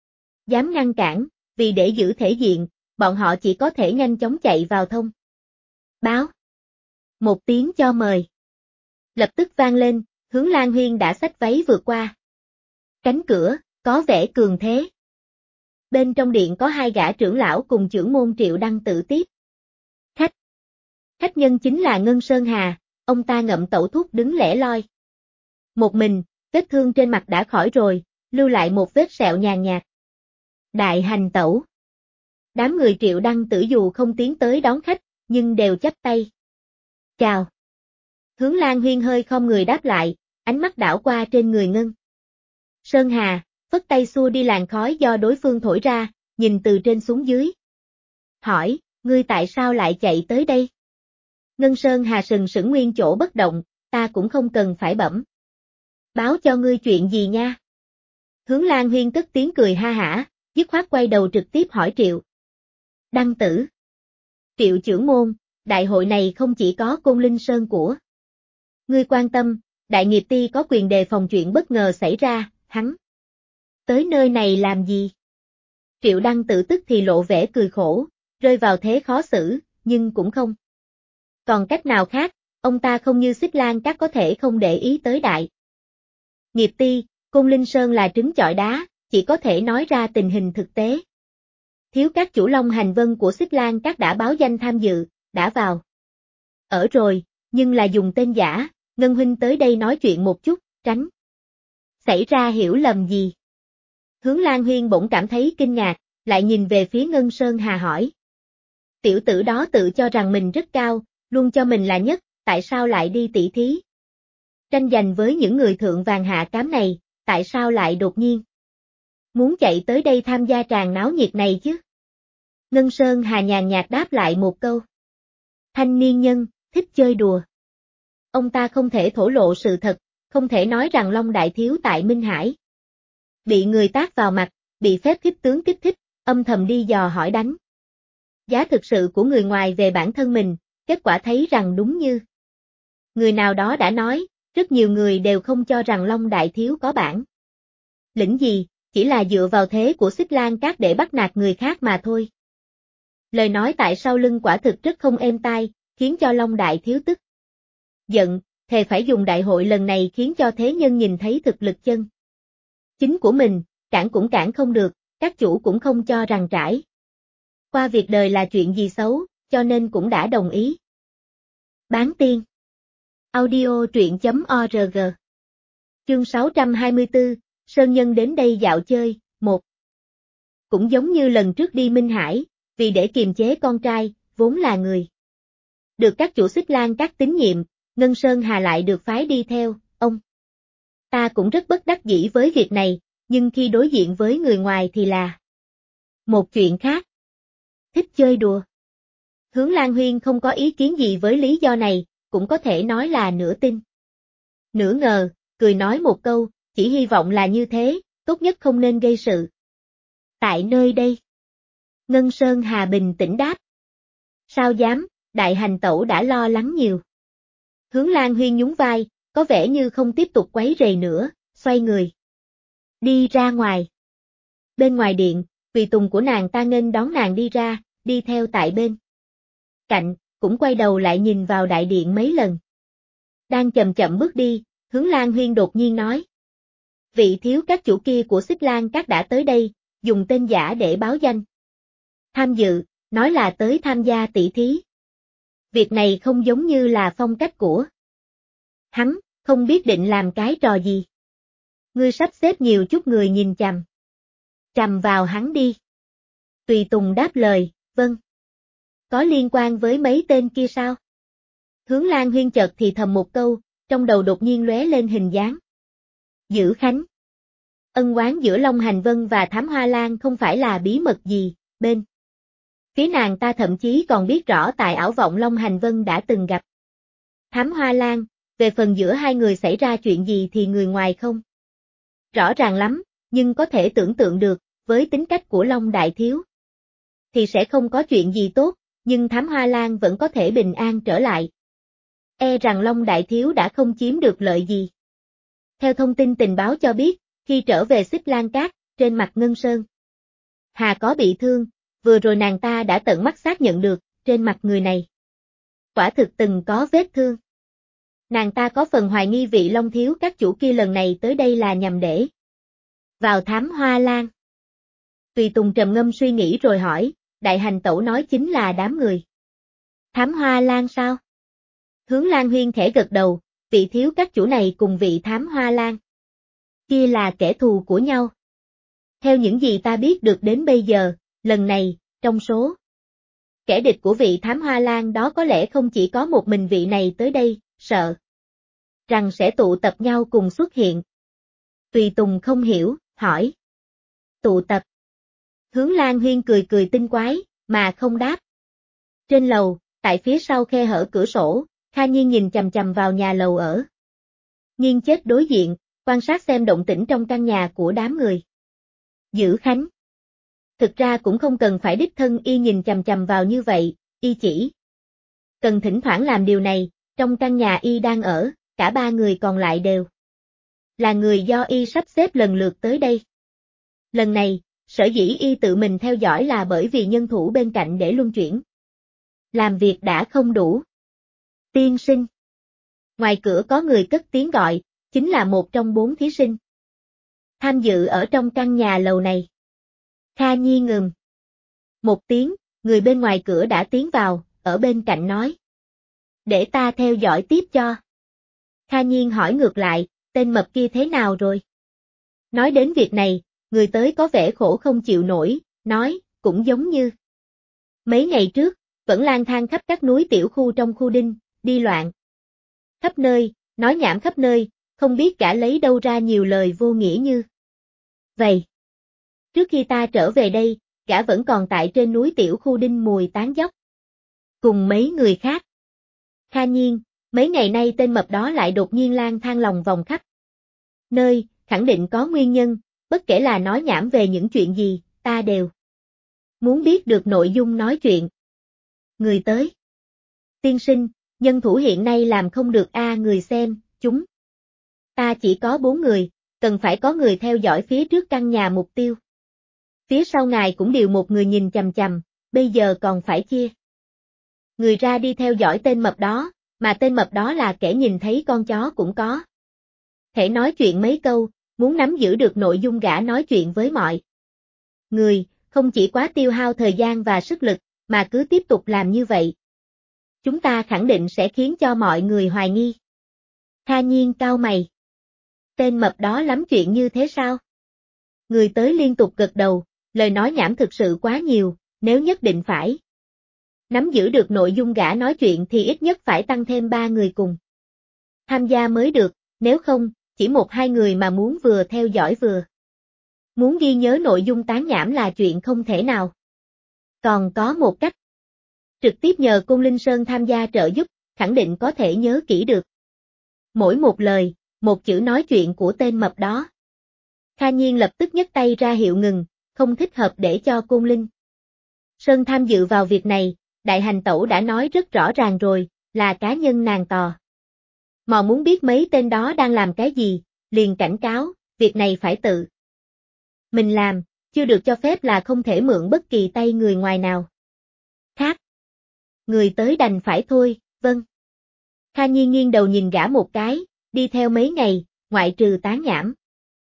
dám ngăn cản, vì để giữ thể diện, bọn họ chỉ có thể nhanh chóng chạy vào thông báo. Một tiếng cho mời lập tức vang lên, Hướng Lan Huyên đã xách váy vượt qua cánh cửa, có vẻ cường thế. Bên trong điện có hai gã trưởng lão cùng trưởng môn Triệu Đăng Tử tiếp khách. Khách nhân chính là Ngân Sơn Hà, ông ta ngậm tẩu thuốc đứng lẻ loi một mình, vết thương trên mặt đã khỏi rồi, lưu lại một vết sẹo nhàn nhạt. Đại hành tẩu. Đám người Triệu Đăng Tử dù không tiến tới đón khách, nhưng đều chắp tay chào. Hướng Lan Huyên hơi khom người đáp lại, ánh mắt đảo qua trên người Ngân Sơn Hà, phất tay xua đi làn khói do đối phương thổi ra, nhìn từ trên xuống dưới. Hỏi, ngươi tại sao lại chạy tới đây? Ngân Sơn Hà sừng sững nguyên chỗ bất động, ta cũng không cần phải bẩm. Báo cho ngươi chuyện gì nha? Hướng Lan Huyên cất tiếng cười ha hả, dứt khoát quay đầu trực tiếp hỏi Triệu. Đăng tử. Triệu trưởng môn, đại hội này không chỉ có Côn Linh Sơn của ngươi quan tâm, đại nghiệp ty có quyền đề phòng chuyện bất ngờ xảy ra, hắn tới nơi này làm gì? Triệu Đăng Tử tức thì lộ vẻ cười khổ, rơi vào thế khó xử, nhưng cũng không còn cách nào khác, ông ta không như Xích Lan Các có thể không để ý tới đại nghiệp ty, Côn Linh Sơn là trứng chọi đá, chỉ có thể nói ra tình hình thực tế. Thiếu các chủ Long Hành Vân của Xích Lan Các đã báo danh tham dự, đã vào ở rồi, nhưng là dùng tên giả, Ngân huynh tới đây nói chuyện một chút, tránh xảy ra hiểu lầm gì. Hướng Lan Huyên bỗng cảm thấy kinh ngạc, lại nhìn về phía Ngân Sơn Hà hỏi. Tiểu tử đó tự cho rằng mình rất cao, luôn cho mình là nhất, tại sao lại đi tỷ thí? Tranh giành với những người thượng vàng hạ cám này, tại sao lại đột nhiên muốn chạy tới đây tham gia tràng náo nhiệt này chứ? Ngân Sơn Hà nhàn nhạt đáp lại một câu. Thanh niên nhân, thích chơi đùa. Ông ta không thể thổ lộ sự thật, không thể nói rằng Long Đại Thiếu tại Minh Hải bị người tát vào mặt, bị phép khích tướng kích thích, âm thầm đi dò hỏi đánh giá thực sự của người ngoài về bản thân mình, kết quả thấy rằng đúng như người nào đó đã nói, rất nhiều người đều không cho rằng Long Đại Thiếu có bản lĩnh gì, chỉ là dựa vào thế của Xích Lan Các để bắt nạt người khác mà thôi. Lời nói tại sau lưng quả thực rất không êm tai, khiến cho Long Đại Thiếu tức giận, thề phải dùng đại hội lần này khiến cho thế nhân nhìn thấy thực lực chân chính của mình, cản cũng cản không được, các chủ cũng không cho rằng trải qua việc đời là chuyện gì xấu, cho nên cũng đã đồng ý. Bán tiên. Audio truyện.org. Chương 624, Sơn Nhân đến đây dạo chơi, 1. Cũng giống như lần trước đi Minh Hải, vì để kiềm chế con trai, vốn là người được các chủ Xích Lan Các tín nhiệm, Ngân Sơn Hà lại được phái đi theo, ông ta cũng rất bất đắc dĩ với việc này, nhưng khi đối diện với người ngoài thì là một chuyện khác. Thích chơi đùa. Hướng Lan Huyên không có ý kiến gì với lý do này, cũng có thể nói là nửa tin nửa ngờ, cười nói một câu, chỉ hy vọng là như thế, tốt nhất không nên gây sự tại nơi đây. Ngân Sơn Hà bình tĩnh đáp. Sao dám, đại hành tẩu đã lo lắng nhiều. Hướng Lan Huyên nhún vai, có vẻ như không tiếp tục quấy rầy nữa, xoay người đi ra ngoài. Bên ngoài điện, tùy tùng của nàng ta nghênh đón nàng đi ra, đi theo tại bên cạnh, cũng quay đầu lại nhìn vào đại điện mấy lần. Đang chậm chậm bước đi, Hướng Lan Huyên đột nhiên nói. Vị thiếu các chủ kia của Xích Lan Các đã tới đây, dùng tên giả để báo danh tham dự, nói là tới tham gia tỷ thí. Việc này không giống như là phong cách của hắn, không biết định làm cái trò gì. Ngươi sắp xếp nhiều chút người nhìn chằm vào hắn đi. Tùy tùng đáp lời, vâng. Có liên quan với mấy tên kia sao? Hướng Lan Huyên chợt thì thầm một câu, trong đầu đột nhiên lóe lên hình dáng Dữ Khánh. Ân oán giữa Long Hành Vân và Thám Hoa Lan không phải là bí mật gì, bên phía nàng ta thậm chí còn biết rõ tại ảo vọng Long Hành Vân đã từng gặp Thám Hoa Lan, về phần giữa hai người xảy ra chuyện gì thì người ngoài không rõ ràng lắm, nhưng có thể tưởng tượng được, với tính cách của Long Đại Thiếu thì sẽ không có chuyện gì tốt, nhưng Thám Hoa Lan vẫn có thể bình an trở lại. E rằng Long Đại Thiếu đã không chiếm được lợi gì. Theo thông tin tình báo cho biết, khi trở về Xích Lan Các, trên mặt Ngân Sơn Hà có bị thương, vừa rồi nàng ta đã tận mắt xác nhận được, trên mặt người này quả thực từng có vết thương. Nàng ta có phần hoài nghi vị Long Thiếu các chủ kia lần này tới đây là nhằm để vào Thám Hoa Lan. Tùy tùng trầm ngâm suy nghĩ rồi hỏi, đại hành tẩu nói chính là đám người Thám Hoa Lan sao? Hướng Lan Huyên khẽ gật đầu, vị thiếu các chủ này cùng vị Thám Hoa Lan kia là kẻ thù của nhau. Theo những gì ta biết được đến bây giờ, lần này, trong số kẻ địch của vị Thám Hoa Lan đó có lẽ không chỉ có một mình vị này tới đây, sợ rằng sẽ tụ tập nhau cùng xuất hiện. Tùy tùng không hiểu, hỏi, tụ tập. Hướng Lan Huyên cười cười tinh quái, mà không đáp. Trên lầu, tại phía sau khe hở cửa sổ, Kha Nhiên nhìn chằm chằm vào nhà lầu ở. Nhiên chết đối diện, quan sát xem động tĩnh trong căn nhà của đám người. Dữ Khánh. Thực ra cũng không cần phải đích thân y nhìn chằm chằm vào như vậy, y chỉ cần thỉnh thoảng làm điều này, trong căn nhà y đang ở, cả ba người còn lại đều là người do y sắp xếp lần lượt tới đây. Lần này, sở dĩ y tự mình theo dõi là bởi vì nhân thủ bên cạnh để luân chuyển làm việc đã không đủ. Tiên sinh. Ngoài cửa có người cất tiếng gọi, chính là một trong 4 thí sinh tham dự ở trong căn nhà lầu này. Kha Nhiên ngừng. Một tiếng, người bên ngoài cửa đã tiến vào, ở bên cạnh nói. Để ta theo dõi tiếp cho. Kha Nhiên hỏi ngược lại, tên mập kia thế nào rồi? Nói đến việc này, người tới có vẻ khổ không chịu nổi, nói, cũng giống như mấy ngày trước, vẫn lang thang khắp các núi tiểu khu trong khu Đinh, đi loạn khắp nơi, nói nhảm khắp nơi, không biết gã lấy đâu ra nhiều lời vô nghĩa như vậy. Trước khi ta trở về đây, gã vẫn còn tại trên núi tiểu khu Đinh mùi tán dóc cùng mấy người khác. Kha Nhiên, mấy ngày nay tên mập đó lại đột nhiên lang thang lòng vòng khắp nơi, khẳng định có nguyên nhân, bất kể là nói nhảm về những chuyện gì, ta đều muốn biết được nội dung nói chuyện. Người tới. Tiên sinh, nhân thủ hiện nay làm không được người xem, chúng ta chỉ có 4 người, cần phải có người theo dõi phía trước căn nhà mục tiêu. Phía sau ngài cũng điều một người nhìn chằm chằm, bây giờ còn phải chia người ra đi theo dõi tên mập đó, mà tên mập đó là kẻ nhìn thấy con chó cũng có thể nói chuyện mấy câu, muốn nắm giữ được nội dung gã nói chuyện với mọi người, không chỉ quá tiêu hao thời gian và sức lực, mà cứ tiếp tục làm như vậy. Chúng ta khẳng định sẽ khiến cho mọi người hoài nghi. Kha Nhiên cau mày. Tên mập đó lắm chuyện như thế sao? Người tới liên tục gật đầu, lời nói nhảm thực sự quá nhiều, nếu nhất định phải nắm giữ được nội dung gã nói chuyện thì ít nhất phải tăng thêm 3 người cùng tham gia mới được, nếu không, chỉ 1-2 người mà muốn vừa theo dõi vừa muốn ghi nhớ nội dung tán nhảm là chuyện không thể nào. Còn có một cách. Trực tiếp nhờ Côn Linh Sơn tham gia trợ giúp, khẳng định có thể nhớ kỹ được mỗi một lời, một chữ nói chuyện của tên mập đó. Kha Nhiên lập tức nhấc tay ra hiệu ngừng, không thích hợp để cho Côn Linh Sơn tham dự vào việc này, Đại Hành Tẩu đã nói rất rõ ràng rồi, là cá nhân nàng tò mò muốn biết mấy tên đó đang làm cái gì, liền cảnh cáo, việc này phải tự mình làm, chưa được cho phép là không thể mượn bất kỳ tay người ngoài nào khác. Người tới đành phải thôi, vâng. Kha Nhiên nghiêng đầu nhìn gã một cái, đi theo mấy ngày, ngoại trừ tán nhảm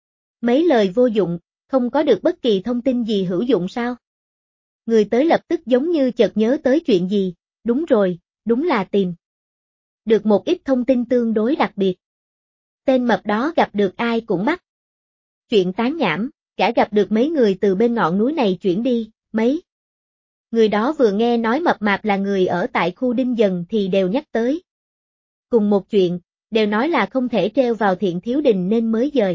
mấy lời vô dụng, không có được bất kỳ thông tin gì hữu dụng sao? Người tới lập tức giống như chợt nhớ tới chuyện gì, đúng rồi, đúng là tìm được một ít thông tin tương đối đặc biệt. Tên mập đó gặp được ai cũng bắt chuyện tán nhảm, gã gặp được mấy người từ bên ngọn núi này chuyển đi, mấy người đó vừa nghe nói mập mạp là người ở tại khu Đinh Dần thì đều nhắc tới cùng một chuyện, đều nói là không thể treo vào Thiện Thiếu Đình nên mới dời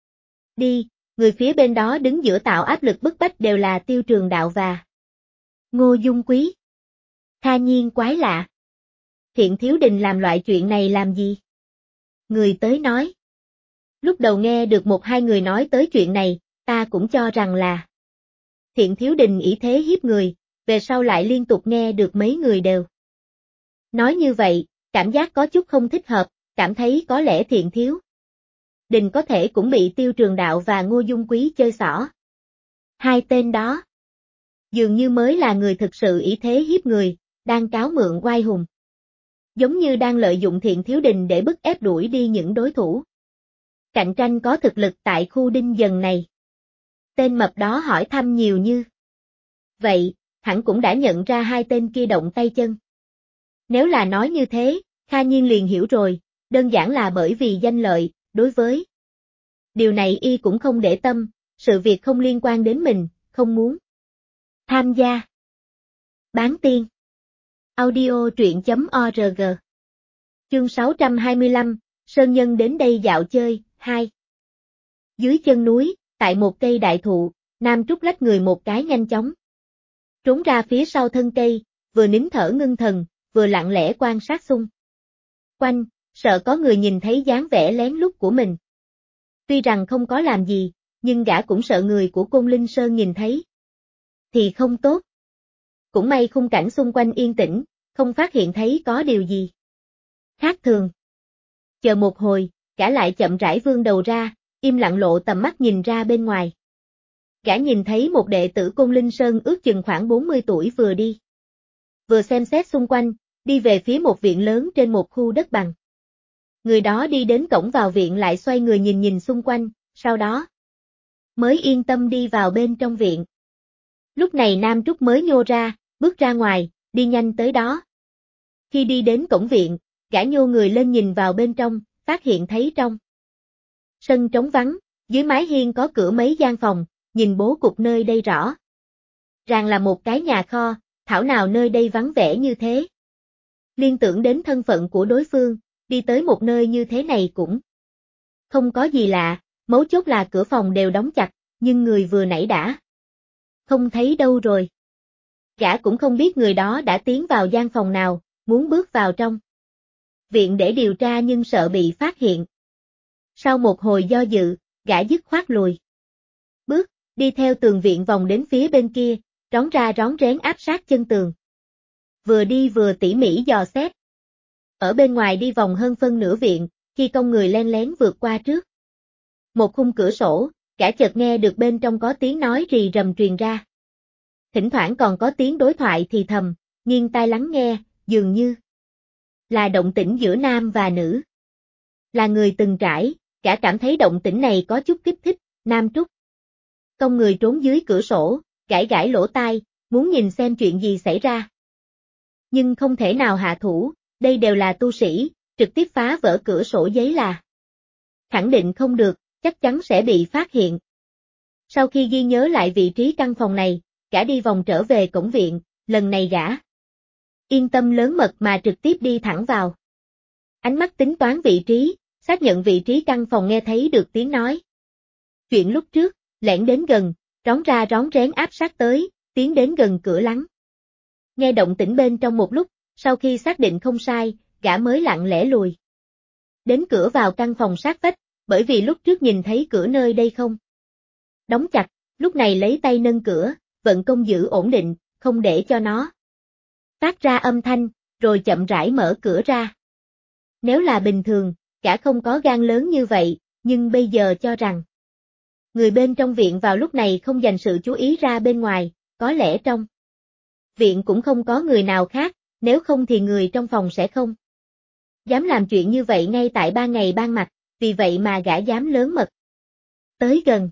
đi, người phía bên đó đứng giữa tạo áp lực bức bách đều là Tiêu Trường Đạo và Ngô Dung Quý. Kha Nhiên quái lạ. Thiện Thiếu Đình làm loại chuyện này làm gì? Người tới nói. Lúc đầu nghe được 1-2 người nói tới chuyện này, ta cũng cho rằng là Thiện Thiếu Đình ỷ thế hiếp người, về sau lại liên tục nghe được mấy người đều nói như vậy, cảm giác có chút không thích hợp, cảm thấy có lẽ Thiện Thiếu Đình có thể cũng bị Tiêu Trường Đạo và Ngô Dung Quý chơi xỏ. Hai tên đó dường như mới là người thực sự ỷ thế hiếp người, đang cáo mượn oai hùng. Giống như đang lợi dụng Thiện Thiếu Đình để bức ép đuổi đi những đối thủ cạnh tranh có thực lực tại khu Đinh Dần này. Tên mập đó hỏi thăm nhiều như vậy, hẳn cũng đã nhận ra hai tên kia động tay chân. Nếu là nói như thế, Kha Nhiên liền hiểu rồi, đơn giản là bởi vì danh lợi, đối với điều này y cũng không để tâm, sự việc không liên quan đến mình, không muốn tham gia. Bán tiên. Audio truyện.org. Chương 625, Sơn Nhân đến đây dạo chơi, 2. Dưới chân núi, tại một cây đại thụ, Nam Trúc lách người một cái nhanh chóng trốn ra phía sau thân cây, vừa nín thở ngưng thần, vừa lặng lẽ quan sát xung quanh, sợ có người nhìn thấy dáng vẻ lén lút của mình. Tuy rằng không có làm gì, nhưng gã cũng sợ người của Côn Linh Sơn nhìn thấy thì không tốt. Cũng may khung cảnh xung quanh yên tĩnh, không phát hiện thấy có điều gì khác thường. Chờ một hồi, gã lại chậm rãi vươn đầu ra, im lặng lộ tầm mắt nhìn ra bên ngoài. Gã nhìn thấy một đệ tử Côn Linh Sơn ước chừng khoảng 40 tuổi vừa đi. Vừa xem xét xung quanh, đi về phía một viện lớn trên một khu đất bằng. Người đó đi đến cổng vào viện lại xoay người nhìn xung quanh, sau đó mới yên tâm đi vào bên trong viện. Lúc này Nam Trúc mới nhô ra, bước ra ngoài, đi nhanh tới đó. Khi đi đến cổng viện, gã nhô người lên nhìn vào bên trong, phát hiện thấy trong sân trống vắng, dưới mái hiên có cửa mấy gian phòng, nhìn bố cục nơi đây rõ ràng là một cái nhà kho, thảo nào nơi đây vắng vẻ như thế. Liên tưởng đến thân phận của đối phương, đi tới một nơi như thế này cũng không có gì lạ, mấu chốt là cửa phòng đều đóng chặt, nhưng người vừa nãy đã không thấy đâu rồi. Gã cũng không biết người đó đã tiến vào gian phòng nào, muốn bước vào trong viện để điều tra nhưng sợ bị phát hiện. Sau một hồi do dự, gã dứt khoát lùi bước, đi theo tường viện vòng đến phía bên kia, rón ra rón rén áp sát chân tường. Vừa đi vừa tỉ mỉ dò xét. Ở bên ngoài đi vòng hơn phân nửa viện, khi con người len lén vượt qua trước một khung cửa sổ, gã chợt nghe được bên trong có tiếng nói rì rầm truyền ra. Thỉnh thoảng còn có tiếng đối thoại thì thầm, nghiêng tai lắng nghe, dường như là động tĩnh giữa nam và nữ. Là người từng trải, gã cảm thấy động tĩnh này có chút kích thích. Nam Trúc cong người trốn dưới cửa sổ, gãi gãi lỗ tai, muốn nhìn xem chuyện gì xảy ra. Nhưng không thể nào hạ thủ, đây đều là tu sĩ, trực tiếp phá vỡ cửa sổ giấy là khẳng định không được, chắc chắn sẽ bị phát hiện. Sau khi ghi nhớ lại vị trí căn phòng này, gã đi vòng trở về cổng viện, lần này gã yên tâm lớn mật mà trực tiếp đi thẳng vào. Ánh mắt tính toán vị trí, xác nhận vị trí căn phòng nghe thấy được tiếng nói. Chuyện lúc trước, lẻn đến gần, rón ra rón rén áp sát tới, tiến đến gần cửa lắng. Nghe động tĩnh bên trong một lúc, sau khi xác định không sai, gã mới lặng lẽ lùi đến cửa vào căn phòng sát vách, bởi vì lúc trước nhìn thấy cửa nơi đây không đóng chặt, lúc này lấy tay nâng cửa, vận công giữ ổn định, không để cho nó phát ra âm thanh, rồi chậm rãi mở cửa ra. Nếu là bình thường, gã không có gan lớn như vậy, nhưng bây giờ cho rằng người bên trong viện vào lúc này không dành sự chú ý ra bên ngoài, có lẽ trong viện cũng không có người nào khác, nếu không thì người trong phòng sẽ không dám làm chuyện như vậy ngay tại ban ngày ban mặt, vì vậy mà gã dám lớn mật tới gần.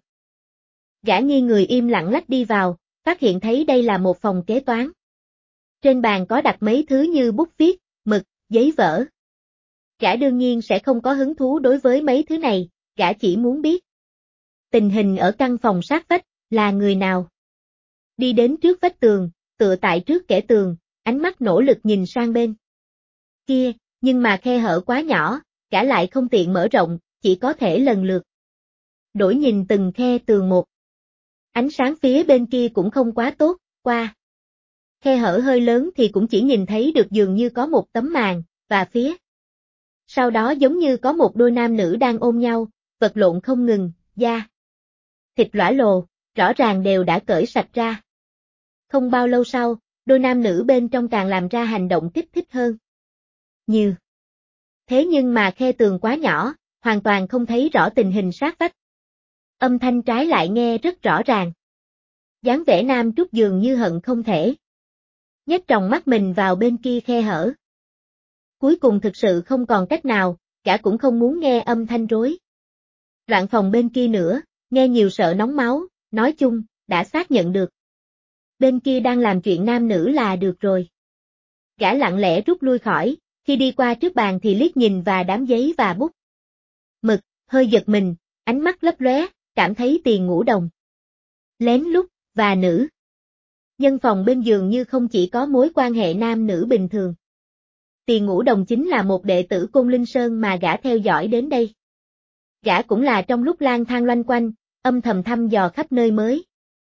Gã nghiêng người im lặng lách đi vào, phát hiện thấy đây là một phòng kế toán. Trên bàn có đặt mấy thứ như bút viết, mực, giấy vở. Gã đương nhiên sẽ không có hứng thú đối với mấy thứ này, gã chỉ muốn biết tình hình ở căn phòng sát vách, là người nào. Đi đến trước vách tường, tựa tại trước kẽ tường, ánh mắt nỗ lực nhìn sang bên kia, nhưng mà khe hở quá nhỏ, gã lại không tiện mở rộng, chỉ có thể lần lượt đổi nhìn từng khe tường một. Ánh sáng phía bên kia cũng không quá tốt, qua khe hở hơi lớn thì cũng chỉ nhìn thấy được dường như có một tấm màn, và phía sau đó giống như có một đôi nam nữ đang ôm nhau, vật lộn không ngừng, da thịt lõa lồ, rõ ràng đều đã cởi sạch ra. Không bao lâu sau, đôi nam nữ bên trong càng làm ra hành động kích thích hơn nhiều. Thế nhưng mà khe tường quá nhỏ, hoàn toàn không thấy rõ tình hình sát vách. Âm thanh trái lại nghe rất rõ ràng. Dáng vẻ Nam Trúc dường như hận không thể nhét tròng mắt mình vào bên kia khe hở. Cuối cùng thực sự không còn cách nào, gã cũng không muốn nghe âm thanh rối loạn phòng bên kia nữa, nghe nhiều sợ nóng máu, nói chung, đã xác nhận được bên kia đang làm chuyện nam nữ là được rồi. Gã lặng lẽ rút lui khỏi, khi đi qua trước bàn thì liếc nhìn và đám giấy và bút mực, hơi giật mình, ánh mắt lấp lóe, cảm thấy Tiền Ngũ Đồng lén lút và nữ nhân phòng bên giường như không chỉ có mối quan hệ nam nữ bình thường. Tiền Ngũ Đồng chính là một đệ tử Côn Linh Sơn mà gã theo dõi đến đây. Gã cũng là trong lúc lang thang loanh quanh, âm thầm thăm dò khắp nơi mới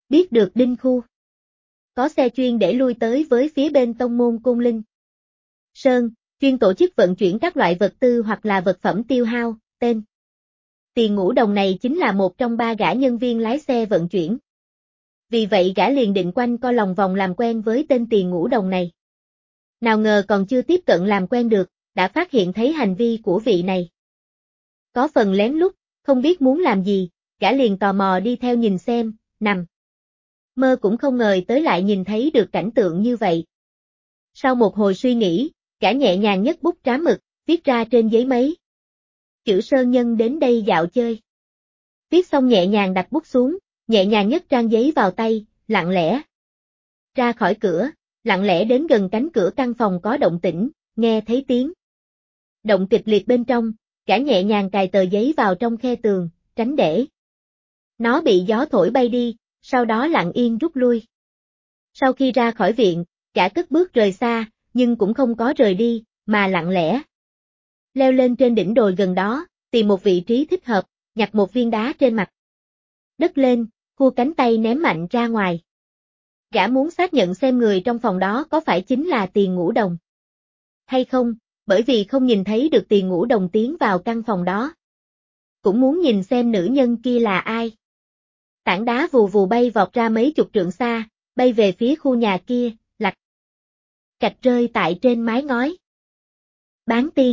Biết được Đinh Khu có xe chuyên để lui tới với phía bên tông môn Côn Linh Sơn, chuyên tổ chức vận chuyển các loại vật tư hoặc là vật phẩm tiêu hao, tên Tiền Ngũ Đồng này chính là một trong 3 gã nhân viên lái xe vận chuyển. Vì vậy gã liền định quanh co lòng vòng làm quen với tên Tiền Ngũ Đồng này. Nào ngờ còn chưa tiếp cận làm quen được, đã phát hiện thấy hành vi của vị này. Có phần lén lút, không biết muốn làm gì, gã liền tò mò đi theo nhìn xem, nằm. Mơ cũng không ngờ tới lại nhìn thấy được cảnh tượng như vậy. Sau một hồi suy nghĩ, gã nhẹ nhàng nhấc bút trám mực, viết ra trên giấy mấy chữ Sơn Nhân đến đây dạo chơi. Viết xong nhẹ nhàng đặt bút xuống, nhẹ nhàng nhấc trang giấy vào tay, lặng lẽ ra khỏi cửa, lặng lẽ đến gần cánh cửa căn phòng có động tĩnh, nghe thấy tiếng động kịch liệt bên trong, gã nhẹ nhàng cài tờ giấy vào trong khe tường, tránh để nó bị gió thổi bay đi, sau đó lặng yên rút lui. Sau khi ra khỏi viện, gã cất bước rời xa, nhưng cũng không có rời đi, mà lặng lẽ leo lên trên đỉnh đồi gần đó, tìm một vị trí thích hợp, nhặt một viên đá trên mặt đất lên, khua cánh tay ném mạnh ra ngoài. Gã muốn xác nhận xem người trong phòng đó có phải chính là Tiền Ngũ Đồng hay không, bởi vì không nhìn thấy được Tiền Ngũ Đồng tiến vào căn phòng đó. Cũng muốn nhìn xem nữ nhân kia là ai. Tảng đá vù vù bay vọt ra mấy chục trượng xa, bay về phía khu nhà kia, lạch cạch rơi tại trên mái ngói. Bán tiên.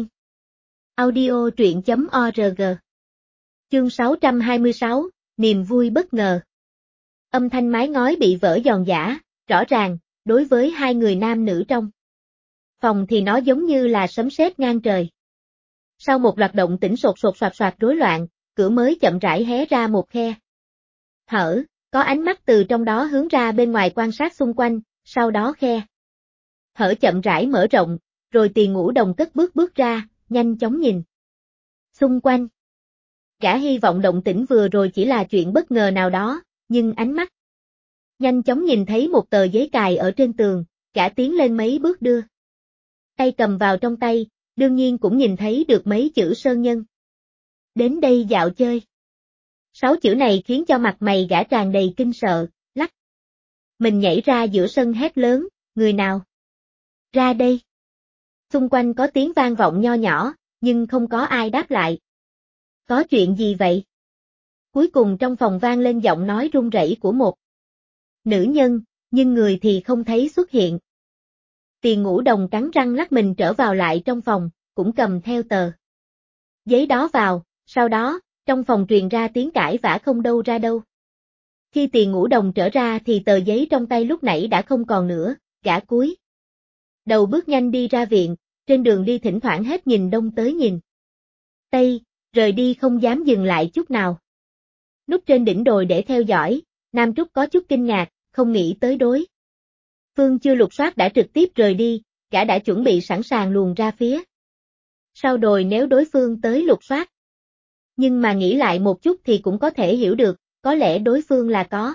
Audio truyện.org. Chương 626, niềm vui bất ngờ. Âm thanh mái ngói bị vỡ giòn giã, rõ ràng, đối với hai người nam nữ trong phòng thì nó giống như là sấm sét ngang trời. Sau một loạt động tĩnh sột sột soạt soạt rối loạn, cửa mới chậm rãi hé ra một khe hở, có ánh mắt từ trong đó hướng ra bên ngoài quan sát xung quanh, sau đó khe hở chậm rãi mở rộng, rồi Tiền Ngũ Đồng cất bước ra, nhanh chóng nhìn xung quanh. Gã hy vọng động tĩnh vừa rồi chỉ là chuyện bất ngờ nào đó, nhưng ánh mắt nhanh chóng nhìn thấy một tờ giấy cài ở trên tường, gã tiến lên mấy bước đưa tay cầm vào trong tay, đương nhiên cũng nhìn thấy được mấy chữ Sơn Nhân. Đến đây dạo chơi. 6 chữ này khiến cho mặt mày gã tràn đầy kinh sợ, lắc mình nhảy ra giữa sân hét lớn, người nào ra đây. Xung quanh có tiếng vang vọng nho nhỏ, nhưng không có ai đáp lại. Có chuyện gì vậy? Cuối cùng trong phòng vang lên giọng nói run rẩy của một nữ nhân, nhưng người thì không thấy xuất hiện. Tiền Ngũ Đồng cắn răng lắc mình trở vào lại trong phòng, cũng cầm theo tờ giấy đó vào, sau đó, trong phòng truyền ra tiếng cãi vã không đâu ra đâu. Khi Tiền Ngũ Đồng trở ra thì tờ giấy trong tay lúc nãy đã không còn nữa, gã cúi đầu bước nhanh đi ra viện, trên đường đi thỉnh thoảng hết nhìn đông tới nhìn tây, rời đi không dám dừng lại chút nào. Núp trên đỉnh đồi để theo dõi, Nam Trúc có chút kinh ngạc, không nghĩ tới đối phương chưa lục soát đã trực tiếp rời đi, gã đã chuẩn bị sẵn sàng luồn ra phía sau đồi nếu đối phương tới lục soát. Nhưng mà nghĩ lại một chút thì cũng có thể hiểu được, có lẽ đối phương là có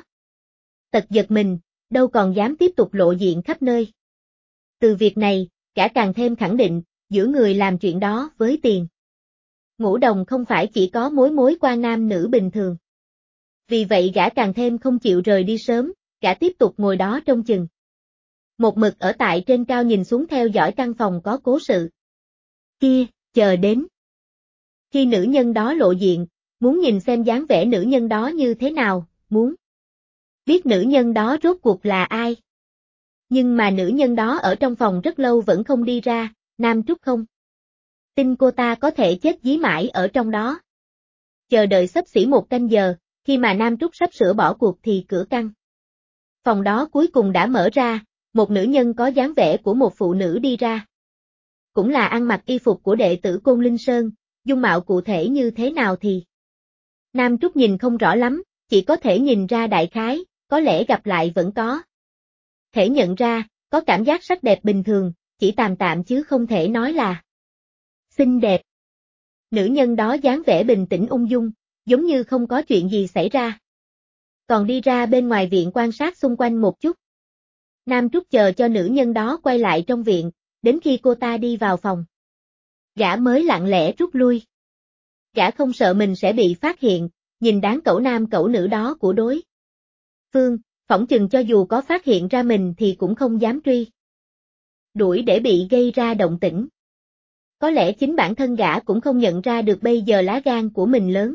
tật giật mình, đâu còn dám tiếp tục lộ diện khắp nơi. Từ việc này, gã càng thêm khẳng định, giữa người làm chuyện đó với Tiền Ngũ Đồng không phải chỉ có mối quan nam nữ bình thường. Vì vậy gã càng thêm không chịu rời đi sớm, gã tiếp tục ngồi đó trông chừng. Một mực ở tại trên cao nhìn xuống theo dõi căn phòng có cố sự kia, chờ đến khi nữ nhân đó lộ diện, muốn nhìn xem dáng vẻ nữ nhân đó như thế nào, muốn biết nữ nhân đó rốt cuộc là ai. Nhưng mà nữ nhân đó ở trong phòng rất lâu vẫn không đi ra, Nam Trúc không tin cô ta có thể chết dí mãi ở trong đó. Chờ đợi xấp xỉ 1 canh giờ, khi mà Nam Trúc sắp sửa bỏ cuộc thì cửa căn phòng đó cuối cùng đã mở ra, một nữ nhân có dáng vẻ của một phụ nữ đi ra. Cũng là ăn mặc y phục của đệ tử Côn Linh Sơn, dung mạo cụ thể như thế nào thì Nam Trúc nhìn không rõ lắm, chỉ có thể nhìn ra đại khái, có lẽ gặp lại vẫn có thể nhận ra, có cảm giác sắc đẹp bình thường, chỉ tạm tạm chứ không thể nói là xinh đẹp. Nữ nhân đó dáng vẻ bình tĩnh ung dung, giống như không có chuyện gì xảy ra. Còn đi ra bên ngoài viện quan sát xung quanh một chút. Nam Trúc chờ cho nữ nhân đó quay lại trong viện, đến khi cô ta đi vào phòng. Gã mới lặng lẽ rút lui. Gã không sợ mình sẽ bị phát hiện, nhìn đáng cẩu nam cẩu nữ đó của đối phương, phỏng chừng cho dù có phát hiện ra mình thì cũng không dám truy đuổi để bị gây ra động tĩnh. Có lẽ chính bản thân gã cũng không nhận ra được bây giờ lá gan của mình lớn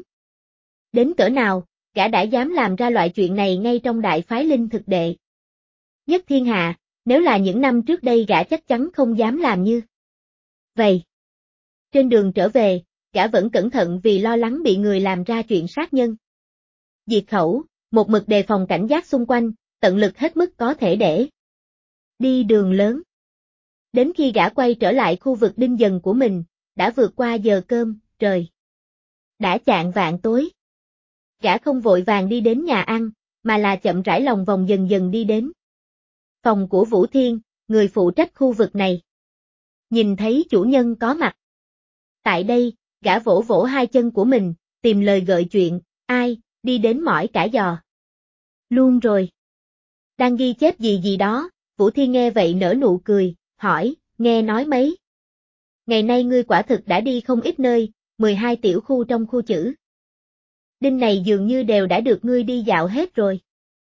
đến cỡ nào, gã đã dám làm ra loại chuyện này ngay trong đại phái linh thực đệ nhất thiên hạ, nếu là những năm trước đây gã chắc chắn không dám làm như vậy. Trên đường trở về, gã vẫn cẩn thận vì lo lắng bị người làm ra chuyện sát nhân diệt khẩu, một mực đề phòng cảnh giác xung quanh, tận lực hết mức có thể để đi đường lớn. Đến khi gã quay trở lại khu vực đinh dần của mình, đã vượt qua giờ cơm, trời đã chạng vạng tối. Gã không vội vàng đi đến nhà ăn, mà là chậm rãi lòng vòng dần dần đi đến phòng của Vũ Thiên, người phụ trách khu vực này. Nhìn thấy chủ nhân có mặt tại đây, gã vỗ vỗ hai chân của mình, tìm lời gợi chuyện, ai, đi đến mỏi cả giò luôn rồi. Đang ghi chép gì gì đó, Vũ Thiên nghe vậy nở nụ cười, hỏi, nghe nói mấy ngày nay ngươi quả thực đã đi không ít nơi, 12 tiểu khu trong khu chữ đinh này dường như đều đã được ngươi đi dạo hết rồi.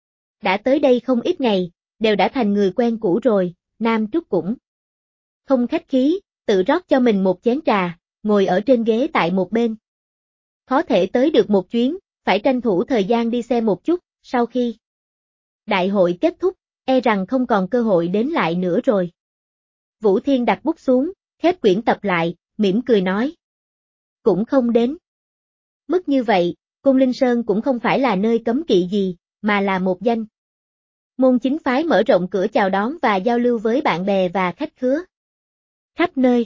Đã tới đây không ít ngày, đều đã thành người quen cũ rồi, Nam Trúc cũng không khách khí, tự rót cho mình một chén trà, ngồi ở trên ghế tại một bên. Có thể tới được một chuyến, phải tranh thủ thời gian đi xem một chút, sau khi đại hội kết thúc, e rằng không còn cơ hội đến lại nữa rồi. Vũ Thiên đặt bút xuống, khép quyển tập lại, mỉm cười nói. Cũng không đến mức như vậy, Côn Linh Sơn cũng không phải là nơi cấm kỵ gì, mà là một danh môn chính phái mở rộng cửa chào đón và giao lưu với bạn bè và khách khứa khắp nơi.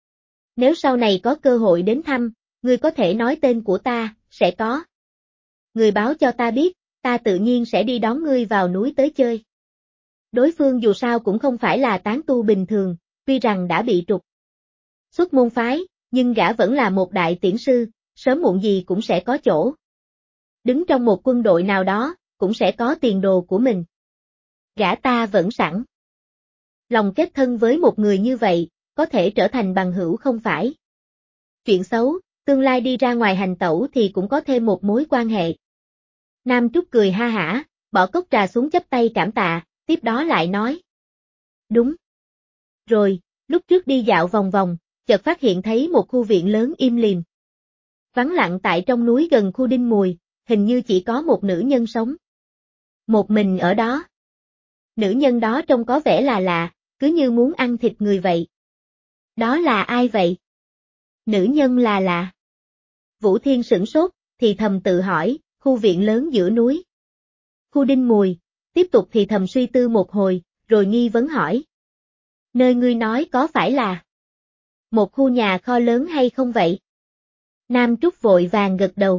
Nếu sau này có cơ hội đến thăm, ngươi có thể nói tên của ta, sẽ có người báo cho ta biết, ta tự nhiên sẽ đi đón ngươi vào núi tới chơi. Đối phương dù sao cũng không phải là tán tu bình thường, tuy rằng đã bị trục xuất môn phái, nhưng gã vẫn là một đại tiễn sư, sớm muộn gì cũng sẽ có chỗ đứng trong một quân đội nào đó, cũng sẽ có tiền đồ của mình. Gã ta vẫn sẵn lòng kết thân với một người như vậy, có thể trở thành bằng hữu không phải chuyện xấu, tương lai đi ra ngoài hành tẩu thì cũng có thêm một mối quan hệ. Nam Trúc cười ha hả, bỏ cốc trà xuống chắp tay cảm tạ, tiếp đó lại nói. Đúng rồi, lúc trước đi dạo vòng vòng, chợt phát hiện thấy một khu viện lớn im lìm vắng lặng tại trong núi gần khu Đinh Mùi, hình như chỉ có một nữ nhân sống một mình ở đó. Nữ nhân đó trông có vẻ là lạ, cứ như muốn ăn thịt người vậy. Đó là ai vậy? Nữ nhân là lạ. Vũ Thiên sửng sốt, thì thầm tự hỏi, khu viện lớn giữa núi. Khu Đinh Mùi, tiếp tục thì thầm suy tư một hồi, rồi nghi vấn hỏi. Nơi ngươi nói có phải là một khu nhà kho lớn hay không vậy? Nam Trúc vội vàng gật đầu.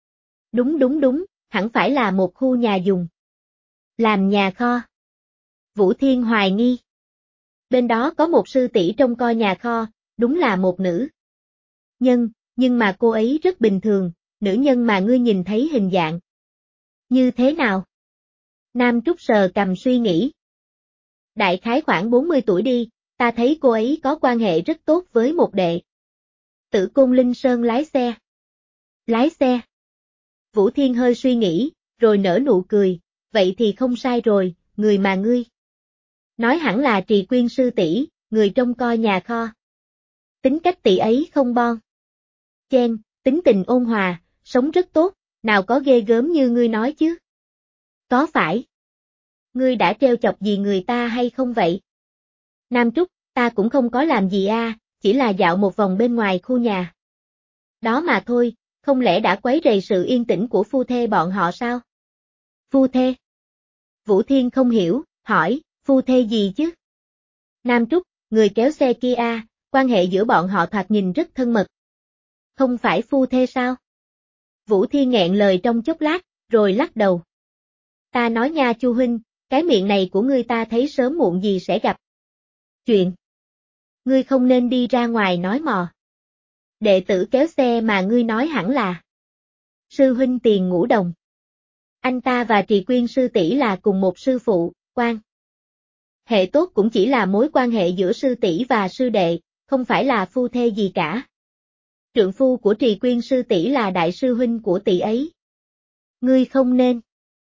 Đúng, hẳn phải là một khu nhà dùng làm nhà kho. Vũ Thiên hoài nghi. Bên đó có một sư tỷ trông coi nhà kho, đúng là một nữ nhân, nhưng mà cô ấy rất bình thường, nữ nhân mà ngươi nhìn thấy hình dạng như thế nào? Nam Trúc sờ cằm suy nghĩ. Đại khái khoảng 40 tuổi đi, ta thấy cô ấy có quan hệ rất tốt với một đệ tử Côn Linh Sơn lái xe. Lái xe? Vũ Thiên hơi suy nghĩ, rồi nở nụ cười, vậy thì không sai rồi, người mà ngươi nói hẳn là Trì Quyên sư tỷ, người trông coi nhà kho. Tính cách tỷ ấy không bon chen, tính tình ôn hòa, sống rất tốt, nào có ghê gớm như ngươi nói chứ? Có phải ngươi đã trêu chọc gì người ta hay không vậy? Nam Trúc, ta cũng không có làm gì chỉ là dạo một vòng bên ngoài khu nhà đó mà thôi, không lẽ đã quấy rầy sự yên tĩnh của phu thê bọn họ sao? Phu thê? Vũ Thiên không hiểu, hỏi, phu thê gì chứ? Nam Trúc, người kéo xe kia quan hệ giữa bọn họ thoạt nhìn rất thân mật. Không phải phu thê sao? Vũ Thiên nghẹn lời trong chốc lát, rồi lắc đầu. Ta nói nha Chu huynh, cái miệng này của ngươi ta thấy sớm muộn gì sẽ gặp chuyện. Ngươi không nên đi ra ngoài nói mò. Đệ tử kéo xe mà ngươi nói hẳn là sư huynh Tiền Ngũ Đồng. Anh ta và Trì Quyên sư tỷ là cùng một sư phụ, quan hệ tốt cũng chỉ là mối quan hệ giữa sư tỷ và sư đệ, không phải là phu thê gì cả. Trượng phu của Trì Quyên sư tỷ là đại sư huynh của tỷ ấy. Ngươi không nên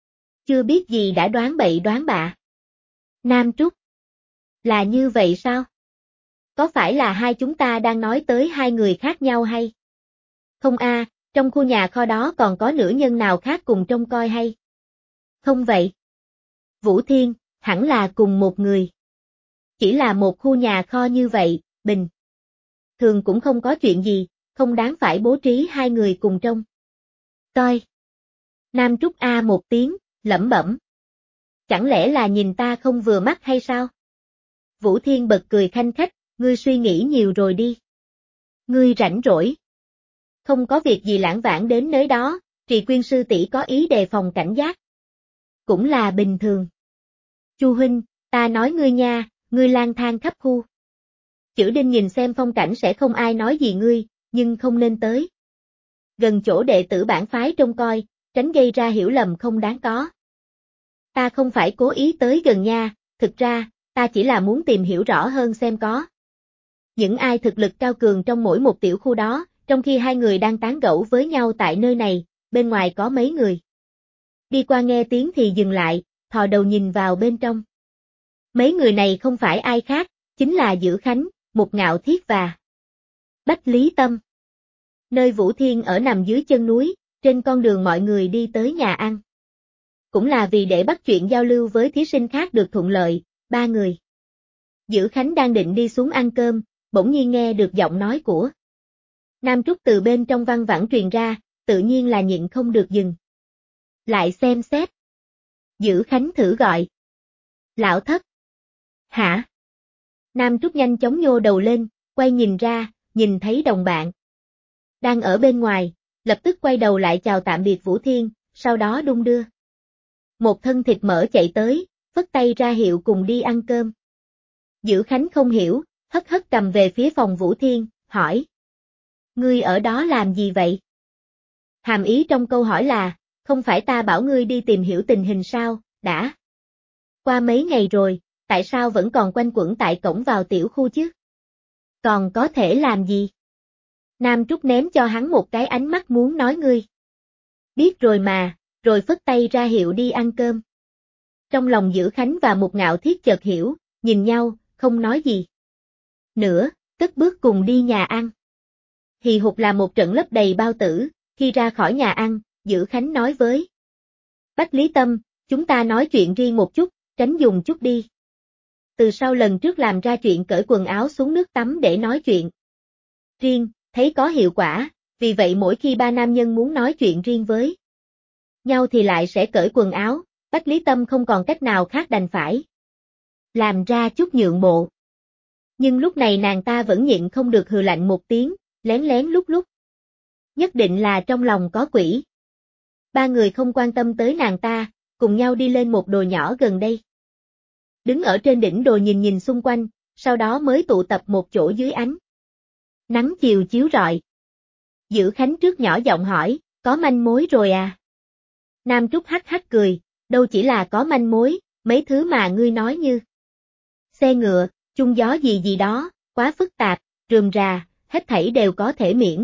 chưa biết gì đã đoán bậy đoán bạ. Nam Trúc. Là như vậy sao? Có phải là hai chúng ta đang nói tới hai người khác nhau hay? Không a, trong khu nhà kho đó còn có nữ nhân nào khác cùng trông coi hay? Không vậy. Vũ Thiên, hẳn là cùng một người. Chỉ là một khu nhà kho như vậy, bình thường cũng không có chuyện gì, không đáng phải bố trí hai người cùng trông coi. Nam Trúc a một tiếng, lẩm bẩm. Chẳng lẽ là nhìn ta không vừa mắt hay sao? Vũ Thiên bật cười khanh khách, ngươi suy nghĩ nhiều rồi đi. Ngươi rảnh rỗi. Không có việc gì lãng vãng đến nơi đó, Trì Quyên sư tỷ có ý đề phòng cảnh giác. Cũng là bình thường. Chu huynh, ta nói ngươi nha, ngươi lang thang khắp khu. Chữ Đinh nhìn xem phong cảnh sẽ không ai nói gì ngươi, nhưng không nên tới gần chỗ đệ tử bản phái trông coi, tránh gây ra hiểu lầm không đáng có. Ta không phải cố ý tới gần nha, thực ra, ta chỉ là muốn tìm hiểu rõ hơn xem có những ai thực lực cao cường trong mỗi một tiểu khu đó, trong khi hai người đang tán gẫu với nhau tại nơi này, bên ngoài có mấy người. Đi qua nghe tiếng thì dừng lại, thò đầu nhìn vào bên trong. Mấy người này không phải ai khác, chính là Dữ Khánh, Mục Ngạo Thiết và Bách Lý Tâm. Nơi Vũ Thiên ở nằm dưới chân núi, trên con đường mọi người đi tới nhà ăn. Cũng là vì để bắt chuyện giao lưu với thí sinh khác được thuận lợi, ba người. Dữ Khánh đang định đi xuống ăn cơm, bỗng nhiên nghe được giọng nói của Nam Trúc từ bên trong văng vẳng truyền ra, tự nhiên là nhịn không được dừng. Lại xem xét. Dữ Khánh thử gọi. Lão Thất. Hả? Nam Trúc nhanh chóng nhô đầu lên, quay nhìn ra, nhìn thấy đồng bạn đang ở bên ngoài, lập tức quay đầu lại chào tạm biệt Vũ Thiên, sau đó đung đưa một thân thịt mỡ chạy tới, phất tay ra hiệu cùng đi ăn cơm. Dữ Khánh không hiểu, hất hất cầm về phía phòng Vũ Thiên, hỏi. Ngươi ở đó làm gì vậy? Hàm ý trong câu hỏi là, không phải ta bảo ngươi đi tìm hiểu tình hình sao, đã qua mấy ngày rồi, tại sao vẫn còn quanh quẩn tại cổng vào tiểu khu chứ? Còn có thể làm gì? Nam Trúc ném cho hắn một cái ánh mắt muốn nói ngươi. Biết rồi mà, rồi phất tay ra hiệu đi ăn cơm. Trong lòng Dữ Khánh và Mục Ngạo Thiết chợt hiểu, nhìn nhau, không nói gì nữa, cất bước cùng đi nhà ăn. Hì hục là một trận lấp đầy bao tử, khi ra khỏi nhà ăn, Dữ Khánh nói với Bách Lý Tâm, chúng ta nói chuyện riêng một chút, tránh dùng chút đi. Từ sau lần trước làm ra chuyện cởi quần áo xuống nước tắm để nói chuyện riêng, thấy có hiệu quả, vì vậy mỗi khi ba nam nhân muốn nói chuyện riêng với nhau thì lại sẽ cởi quần áo, Bách Lý Tâm không còn cách nào khác đành phải làm ra chút nhượng bộ. Nhưng lúc này nàng ta vẫn nhịn không được hừ lạnh một tiếng, lén lén lúc lúc. Nhất định là trong lòng có quỷ. Ba người không quan tâm tới nàng ta, cùng nhau đi lên một đồi nhỏ gần đây. Đứng ở trên đỉnh đồi nhìn nhìn xung quanh, sau đó mới tụ tập một chỗ dưới ánh nắng chiều chiếu rọi. Dữ Khánh trước nhỏ giọng hỏi, có manh mối rồi à? Nam Trúc hắc hắc cười, đâu chỉ là có manh mối, mấy thứ mà ngươi nói như xe ngựa, chung gió gì gì đó, quá phức tạp, rườm rà, hết thảy đều có thể miễn.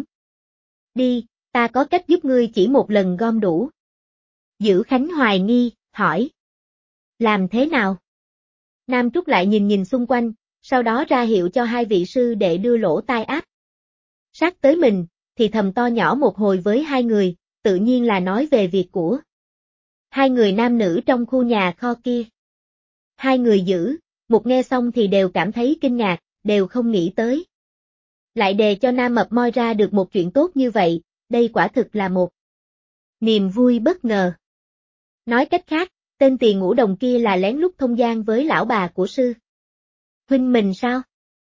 Đi, ta có cách giúp ngươi chỉ một lần gom đủ. Dữ Khánh hoài nghi, hỏi. Làm thế nào? Nam Trúc lại nhìn nhìn xung quanh, sau đó ra hiệu cho hai vị sư đệ đưa lỗ tai áp sát tới mình, thì thầm to nhỏ một hồi với hai người, tự nhiên là nói về việc của hai người nam nữ trong khu nhà kho kia. Hai người Dữ, Mục nghe xong thì đều cảm thấy kinh ngạc, đều không nghĩ tới. Lại đề cho Nam Mập moi ra được một chuyện tốt như vậy, đây quả thực là một niềm vui bất ngờ. Nói cách khác, tên Tỳ Ngũ Đồng kia là lén lút thông gian với lão bà của sư huynh mình sao?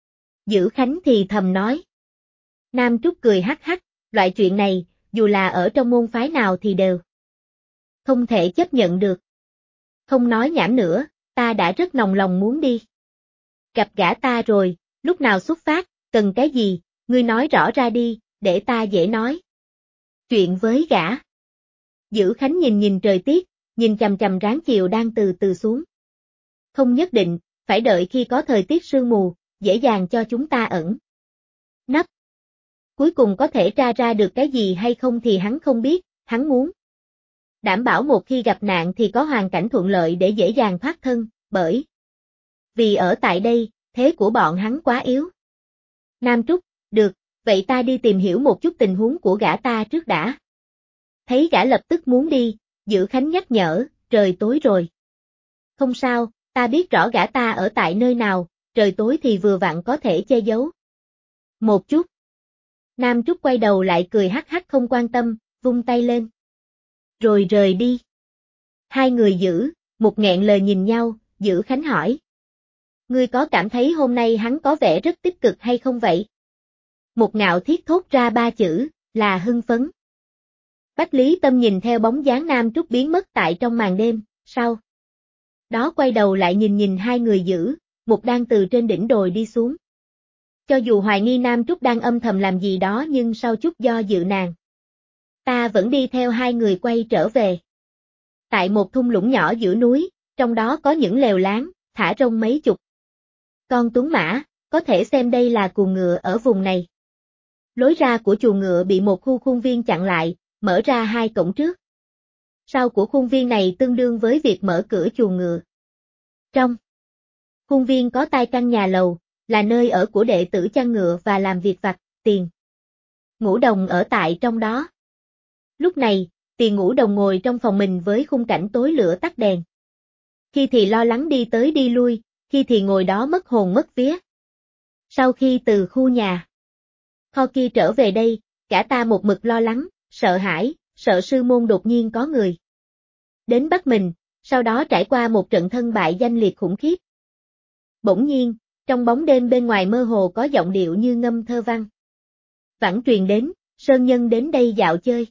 Dữ Khánh thì thầm nói. Nam Trúc cười hắc hắc, loại chuyện này, dù là ở trong môn phái nào thì đều không thể chấp nhận được. Không nói nhảm nữa, ta đã rất nồng lòng muốn đi gặp gã ta rồi, lúc nào xuất phát, cần cái gì, ngươi nói rõ ra đi, để ta dễ nói chuyện với gã. Dữ Khánh nhìn nhìn trời tiết, nhìn chằm chằm ráng chiều đang từ từ xuống. Không nhất định, phải đợi khi có thời tiết sương mù, dễ dàng cho chúng ta ẩn nấp. Cuối cùng có thể tra ra được cái gì hay không thì hắn không biết, hắn muốn đảm bảo một khi gặp nạn thì có hoàn cảnh thuận lợi để dễ dàng thoát thân, bởi vì ở tại đây, thế của bọn hắn quá yếu. Nam Trúc, được, vậy ta đi tìm hiểu một chút tình huống của gã ta trước đã. Thấy gã lập tức muốn đi, Dữ Khánh nhắc nhở, trời tối rồi. Không sao, ta biết rõ gã ta ở tại nơi nào, trời tối thì vừa vặn có thể che giấu. Một chút. Nam Trúc quay đầu lại cười hắc hắc không quan tâm, vung tay lên. Rồi rời đi. Hai người Dữ, một nghẹn lời nhìn nhau, Dữ Khánh hỏi. Ngươi có cảm thấy hôm nay hắn có vẻ rất tích cực hay không vậy? Một Ngạo Thiết thốt ra ba chữ, là hưng phấn. Bách Lý Tâm nhìn theo bóng dáng Nam Trúc biến mất tại trong màn đêm, sau đó quay đầu lại nhìn hai người Dữ, một đang từ trên đỉnh đồi đi xuống. Cho dù hoài nghi Nam Trúc đang âm thầm làm gì đó nhưng sau chút do dự nàng, ta vẫn đi theo hai người quay trở về. Tại một thung lũng nhỏ giữa núi, trong đó có những lều láng, thả rông mấy chục con tuấn mã, có thể xem đây là cuồng ngựa ở vùng này. Lối ra của chuồng ngựa bị một khu khuôn viên chặn lại, mở ra hai cổng trước. Sau của khuôn viên này tương đương với việc mở cửa chuồng ngựa. Trong khuôn viên có tai căn nhà lầu, là nơi ở của đệ tử chăn ngựa và làm việc vặt, Tiền Ngũ Đồng ở tại trong đó. Lúc này, Tiền Ngũ Đồng ngồi trong phòng mình với khung cảnh tối lửa tắt đèn. Khi thì lo lắng đi tới đi lui, khi thì ngồi đó mất hồn mất vía. Sau khi từ khu nhà kho kia trở về đây, cả ta một mực lo lắng, sợ hãi, sợ sư môn đột nhiên có người đến bắt mình, sau đó trải qua một trận thân bại danh liệt khủng khiếp. Bỗng nhiên, trong bóng đêm bên ngoài mơ hồ có giọng điệu như ngâm thơ văn vẳng truyền đến, Sơn Nhân đến đây dạo chơi.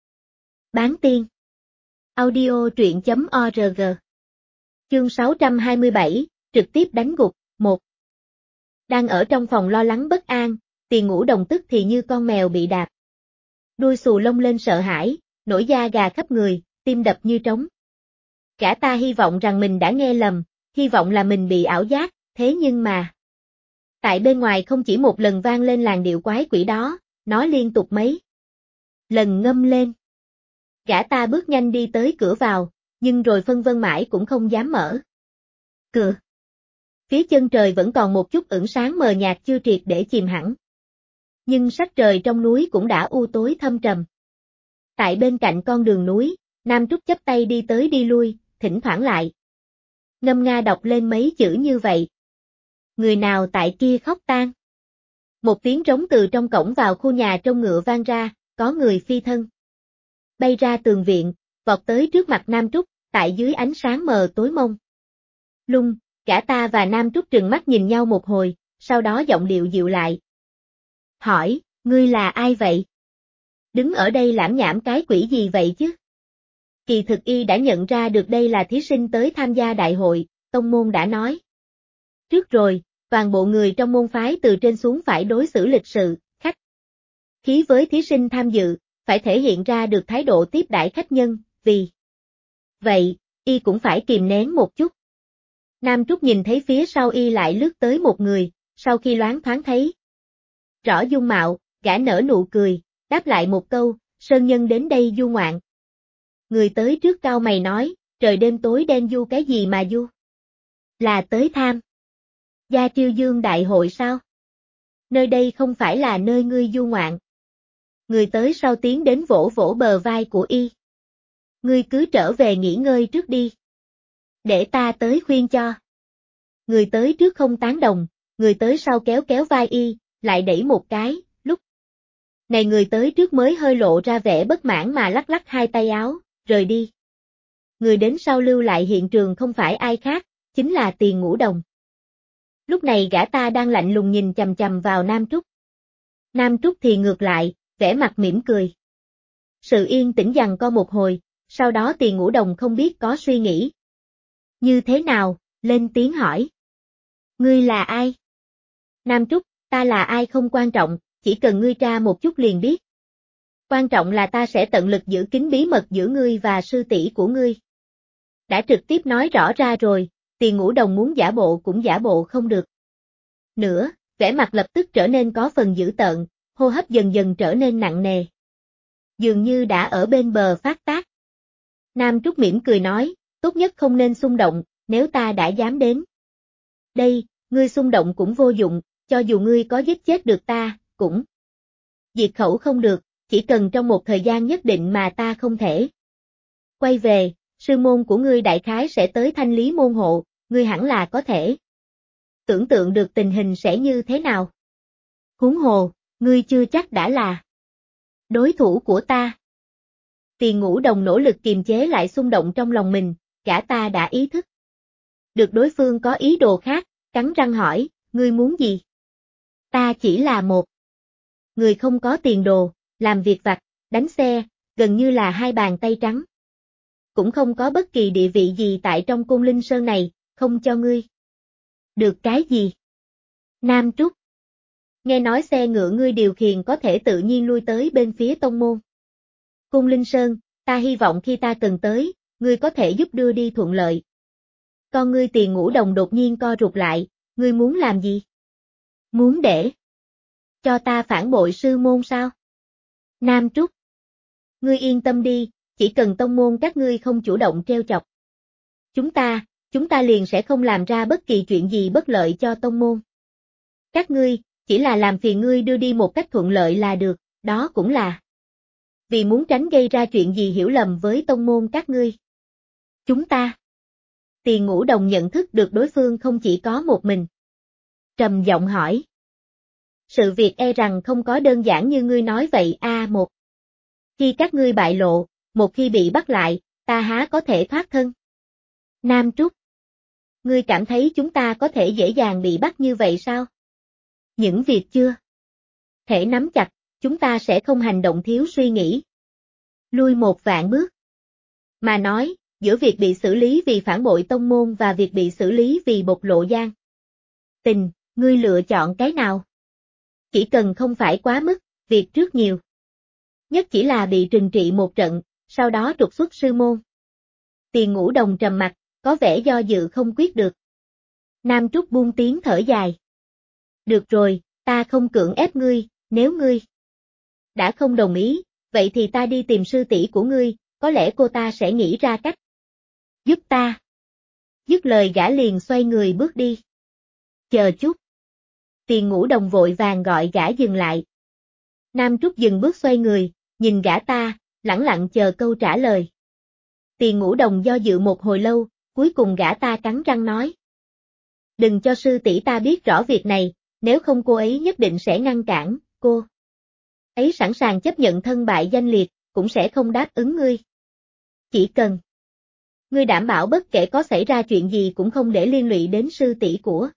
Bán tiên. Audio truyện.org. Chương 627, trực tiếp đánh gục, 1. Đang ở trong phòng lo lắng bất an, Tiền Ngũ Đồng tức thì như con mèo bị đạp. Đuôi xù lông lên sợ hãi, nổi da gà khắp người, tim đập như trống. Cả ta hy vọng rằng mình đã nghe lầm, hy vọng là mình bị ảo giác, thế nhưng mà tại bên ngoài không chỉ một lần vang lên làn điệu quái quỷ đó, nó liên tục mấy lần ngâm lên. Gã ta bước nhanh đi tới cửa vào, nhưng rồi phân vân mãi cũng không dám mở cửa. Phía chân trời vẫn còn một chút ửng sáng mờ nhạt chưa triệt để chìm hẳn. Nhưng sắc trời trong núi cũng đã u tối thâm trầm. Tại bên cạnh con đường núi, Nam Trúc chắp tay đi tới đi lui, thỉnh thoảng lại ngâm nga đọc lên mấy chữ như vậy. Người nào tại kia khóc tang. Một tiếng trống từ trong cổng vào khu nhà trông ngựa vang ra, có người phi thân bay ra tường viện, vọt tới trước mặt Nam Trúc, tại dưới ánh sáng mờ tối mông lung, cả ta và Nam Trúc trừng mắt nhìn nhau một hồi, sau đó giọng điệu dịu lại. Hỏi, ngươi là ai vậy? Đứng ở đây lảm nhảm cái quỷ gì vậy chứ? Kỳ thực y đã nhận ra được đây là thí sinh tới tham gia đại hội, tông môn đã nói. Trước rồi, toàn bộ người trong môn phái từ trên xuống phải đối xử lịch sự, khách khí với thí sinh tham dự, phải thể hiện ra được thái độ tiếp đãi khách nhân, vì vậy, y cũng phải kìm nén một chút. Nam Trúc nhìn thấy phía sau y lại lướt tới một người, sau khi loáng thoáng thấy rõ dung mạo, gã nở nụ cười, đáp lại một câu, Sơn Nhân đến đây du ngoạn. Người tới trước cau mày nói, trời đêm tối đen du cái gì mà du? Là tới tham gia Triêu Dương đại hội sao? Nơi đây không phải là nơi ngươi du ngoạn. Người tới sau tiến đến vỗ vỗ bờ vai của y. Ngươi cứ trở về nghỉ ngơi trước đi. Để ta tới khuyên cho. Người tới trước không tán đồng, người tới sau kéo kéo vai y, lại đẩy một cái, lúc này người tới trước mới hơi lộ ra vẻ bất mãn mà lắc lắc hai tay áo, rời đi. Người đến sau lưu lại hiện trường không phải ai khác, chính là Tiền Ngũ Đồng. Lúc này gã ta đang lạnh lùng nhìn chằm chằm vào Nam Trúc. Nam Trúc thì ngược lại, vẻ mặt mỉm cười. Sự yên tĩnh giằng co một hồi, sau đó Tiền Ngũ Đồng không biết có suy nghĩ như thế nào, lên tiếng hỏi. Ngươi là ai? Nam Trúc, ta là ai không quan trọng, chỉ cần ngươi tra một chút liền biết. Quan trọng là ta sẽ tận lực giữ kín bí mật giữa ngươi và sư tỷ của ngươi. Đã trực tiếp nói rõ ra rồi, Tiền Ngũ Đồng muốn giả bộ cũng giả bộ không được. Nữa, vẻ mặt lập tức trở nên có phần dữ tợn, hô hấp dần dần trở nên nặng nề. Dường như đã ở bên bờ phát tác. Nam Trúc mỉm cười nói, tốt nhất không nên xung động, nếu ta đã dám đến. Đây, ngươi xung động cũng vô dụng, cho dù ngươi có giết chết được ta, cũng diệt khẩu không được, chỉ cần trong một thời gian nhất định mà ta không thể quay về, sư môn của ngươi đại khái sẽ tới thanh lý môn hộ, ngươi hẳn là có thể tưởng tượng được tình hình sẽ như thế nào. Huống hồ, ngươi chưa chắc đã là đối thủ của ta. Tiền Ngũ Đồng nỗ lực kiềm chế lại xung động trong lòng mình, gã ta đã ý thức được đối phương có ý đồ khác, cắn răng hỏi, ngươi muốn gì? Ta chỉ là một người không có tiền đồ, làm việc vặt, đánh xe, gần như là hai bàn tay trắng. Cũng không có bất kỳ địa vị gì tại trong Côn Linh Sơn này, không cho ngươi được cái gì. Nam Trúc, nghe nói xe ngựa ngươi điều khiển có thể tự nhiên lui tới bên phía tông môn Côn Linh Sơn, ta hy vọng khi ta cần tới, ngươi có thể giúp đưa đi thuận lợi. Con ngươi Tiền Ngũ Đồng đột nhiên co rụt lại, ngươi muốn làm gì? Muốn để cho ta phản bội sư môn sao? Nam Trúc, ngươi yên tâm đi, chỉ cần tông môn các ngươi không chủ động trêu chọc chúng ta liền sẽ không làm ra bất kỳ chuyện gì bất lợi cho tông môn. Các ngươi, chỉ là làm phiền ngươi đưa đi một cách thuận lợi là được, đó cũng là vì muốn tránh gây ra chuyện gì hiểu lầm với tông môn các ngươi. Chúng ta. Tiền Ngũ Đồng nhận thức được đối phương không chỉ có một mình. Trầm giọng hỏi. Sự việc e rằng không có đơn giản như ngươi nói vậy một. Khi các ngươi bại lộ, một khi bị bắt lại, ta há có thể thoát thân. Nam Trúc. Ngươi cảm thấy chúng ta có thể dễ dàng bị bắt như vậy sao? Những việc chưa thể nắm chặt, chúng ta sẽ không hành động thiếu suy nghĩ. Lui một vạn bước. Mà nói, giữa việc bị xử lý vì phản bội tông môn và việc bị xử lý vì bộc lộ gian tình, ngươi lựa chọn cái nào? Chỉ cần không phải quá mức, việc trước nhiều. Nhất chỉ là bị trừng trị một trận, sau đó trục xuất sư môn. Tiền Ngũ Đồng trầm mặt, có vẻ do dự không quyết được. Nam Trúc buông tiếng thở dài. Được rồi, ta không cưỡng ép ngươi, nếu ngươi đã không đồng ý, vậy thì ta đi tìm sư tỷ của ngươi, có lẽ cô ta sẽ nghĩ ra cách giúp ta. Dứt lời gã liền xoay người bước đi. Chờ chút. Tiền Ngũ Đồng vội vàng gọi gã dừng lại. Nam Trúc dừng bước xoay người, nhìn gã ta, lẳng lặng chờ câu trả lời. Tiền Ngũ Đồng do dự một hồi lâu, cuối cùng gã ta cắn răng nói. Đừng cho sư tỷ ta biết rõ việc này, nếu không cô ấy nhất định sẽ ngăn cản, cô ấy sẵn sàng chấp nhận thân bại danh liệt, cũng sẽ không đáp ứng ngươi. Chỉ cần ngươi đảm bảo bất kể có xảy ra chuyện gì cũng không để liên lụy đến sư tỷ của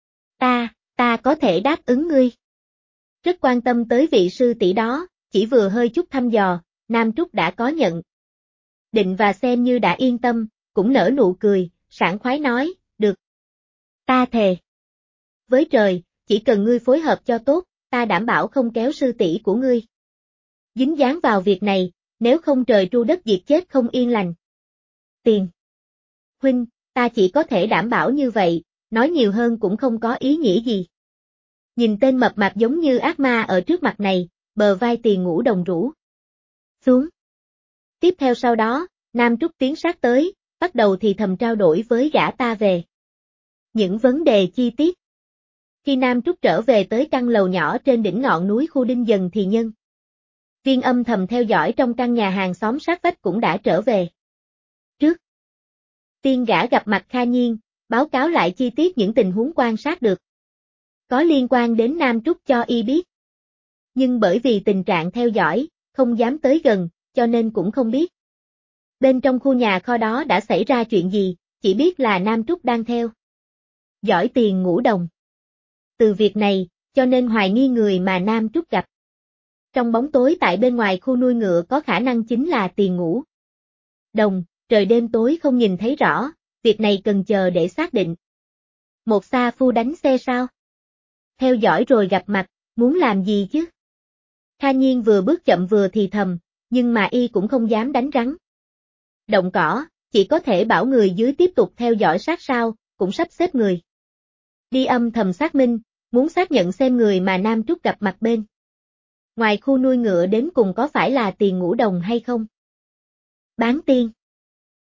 ta có thể đáp ứng ngươi. Rất quan tâm tới vị sư tỷ đó, chỉ vừa hơi chút thăm dò, Nam Trúc đã có nhận định và xem như đã yên tâm, cũng nở nụ cười, sảng khoái nói, được. Ta thề. Với trời, chỉ cần ngươi phối hợp cho tốt, ta đảm bảo không kéo sư tỷ của ngươi dính dáng vào việc này, nếu không trời tru đất diệt chết không yên lành. Tiền huynh, ta chỉ có thể đảm bảo như vậy, nói nhiều hơn cũng không có ý nghĩa gì. Nhìn tên mập mạp giống như ác ma ở trước mặt này, bờ vai Tiền Ngũ Đồng rũ xuống. Tiếp theo sau đó, Nam Trúc tiến sát tới, bắt đầu thì thầm trao đổi với gã ta về những vấn đề chi tiết. Khi Nam Trúc trở về tới căn lầu nhỏ trên đỉnh ngọn núi khu Đinh Dần thì Nhân Viên âm thầm theo dõi trong căn nhà hàng xóm sát vách cũng đã trở về. Trước tiên gã gặp mặt Kha Nhiên, báo cáo lại chi tiết những tình huống quan sát được có liên quan đến Nam Trúc cho y biết. Nhưng bởi vì tình trạng theo dõi, không dám tới gần, cho nên cũng không biết bên trong khu nhà kho đó đã xảy ra chuyện gì, chỉ biết là Nam Trúc đang theo dõi Tiền Ngũ Đồng. Từ việc này, cho nên hoài nghi người mà Nam Trúc gặp trong bóng tối tại bên ngoài khu nuôi ngựa có khả năng chính là Tiền Ngũ Đồng. Trời đêm tối không nhìn thấy rõ, việc này cần chờ để xác định. Một sa phu đánh xe sao? Theo dõi rồi gặp mặt, muốn làm gì chứ? Kha Nhiên vừa bước chậm vừa thì thầm, nhưng mà y cũng không dám đánh rắn động cỏ, chỉ có thể bảo người dưới tiếp tục theo dõi sát sao, cũng sắp xếp người đi âm thầm xác minh, muốn xác nhận xem người mà Nam Trúc gặp mặt bên ngoài khu nuôi ngựa đến cùng có phải là Tiền Ngũ Đồng hay không. Bán tiên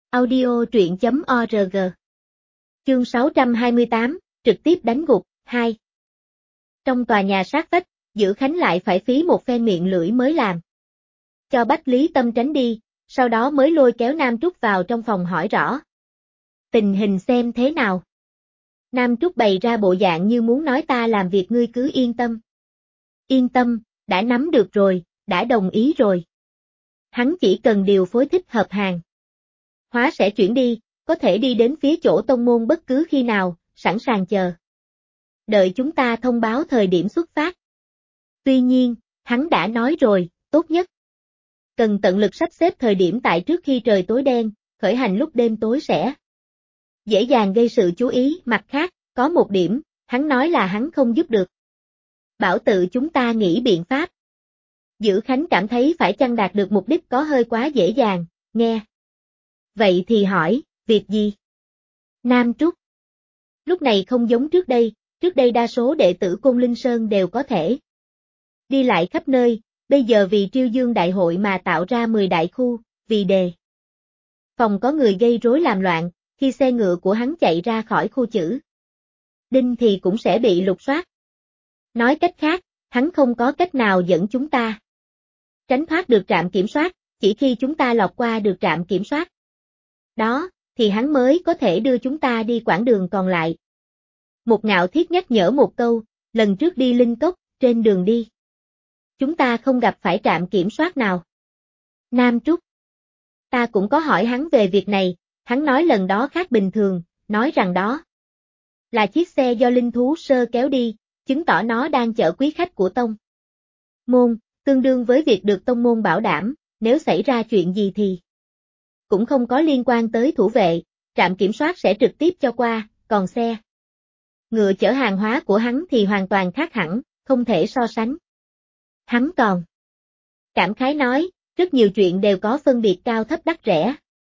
Audio truyện.org. Chương 628, trực tiếp đánh gục, 2. Trong tòa nhà sát vách, Dữ Khánh lại phải phí một phen miệng lưỡi mới làm. Cho Bách Lý Tâm tránh đi, sau đó mới lôi kéo Nam Trúc vào trong phòng hỏi rõ. Tình hình xem thế nào? Nam Trúc bày ra bộ dạng như muốn nói ta làm việc ngươi cứ yên tâm. Yên tâm, đã nắm được rồi, đã đồng ý rồi. Hắn chỉ cần điều phối thích hợp hàng. Hóa sẽ chuyển đi, có thể đi đến phía chỗ tông môn bất cứ khi nào, sẵn sàng chờ. Đợi chúng ta thông báo thời điểm xuất phát. Tuy nhiên, hắn đã nói rồi, tốt nhất. Cần tận lực sắp xếp thời điểm tại trước khi trời tối đen, khởi hành lúc đêm tối sẽ dễ dàng gây sự chú ý. Mặt khác, có một điểm, hắn nói là hắn không giúp được. Bảo tự chúng ta nghĩ biện pháp. Dữ Khánh cảm thấy phải chăng đạt được mục đích có hơi quá dễ dàng, nghe. Vậy thì hỏi, việc gì? Nam Trúc. Lúc này không giống trước đây đa số đệ tử Côn Linh Sơn đều có thể đi lại khắp nơi, bây giờ vì Triêu Dương Đại hội mà tạo ra 10 đại khu, vì đề phòng có người gây rối làm loạn, khi xe ngựa của hắn chạy ra khỏi khu chữ Đinh thì cũng sẽ bị lục soát. Nói cách khác, hắn không có cách nào dẫn chúng ta tránh thoát được trạm kiểm soát, chỉ khi chúng ta lọt qua được trạm kiểm soát đó, thì hắn mới có thể đưa chúng ta đi quãng đường còn lại. Một Ngạo Thiết nhắc nhở một câu, lần trước đi Linh Cốc, trên đường đi. Chúng ta không gặp phải trạm kiểm soát nào. Nam Trúc. Ta cũng có hỏi hắn về việc này, hắn nói lần đó khác bình thường, nói rằng đó là chiếc xe do linh thú sơ kéo đi, chứng tỏ nó đang chở quý khách của tông môn, tương đương với việc được tông môn bảo đảm, nếu xảy ra chuyện gì thì cũng không có liên quan tới thủ vệ, trạm kiểm soát sẽ trực tiếp cho qua, còn xe ngựa chở hàng hóa của hắn thì hoàn toàn khác hẳn, không thể so sánh. Hắn còn cảm khái nói, rất nhiều chuyện đều có phân biệt cao thấp đắt rẻ.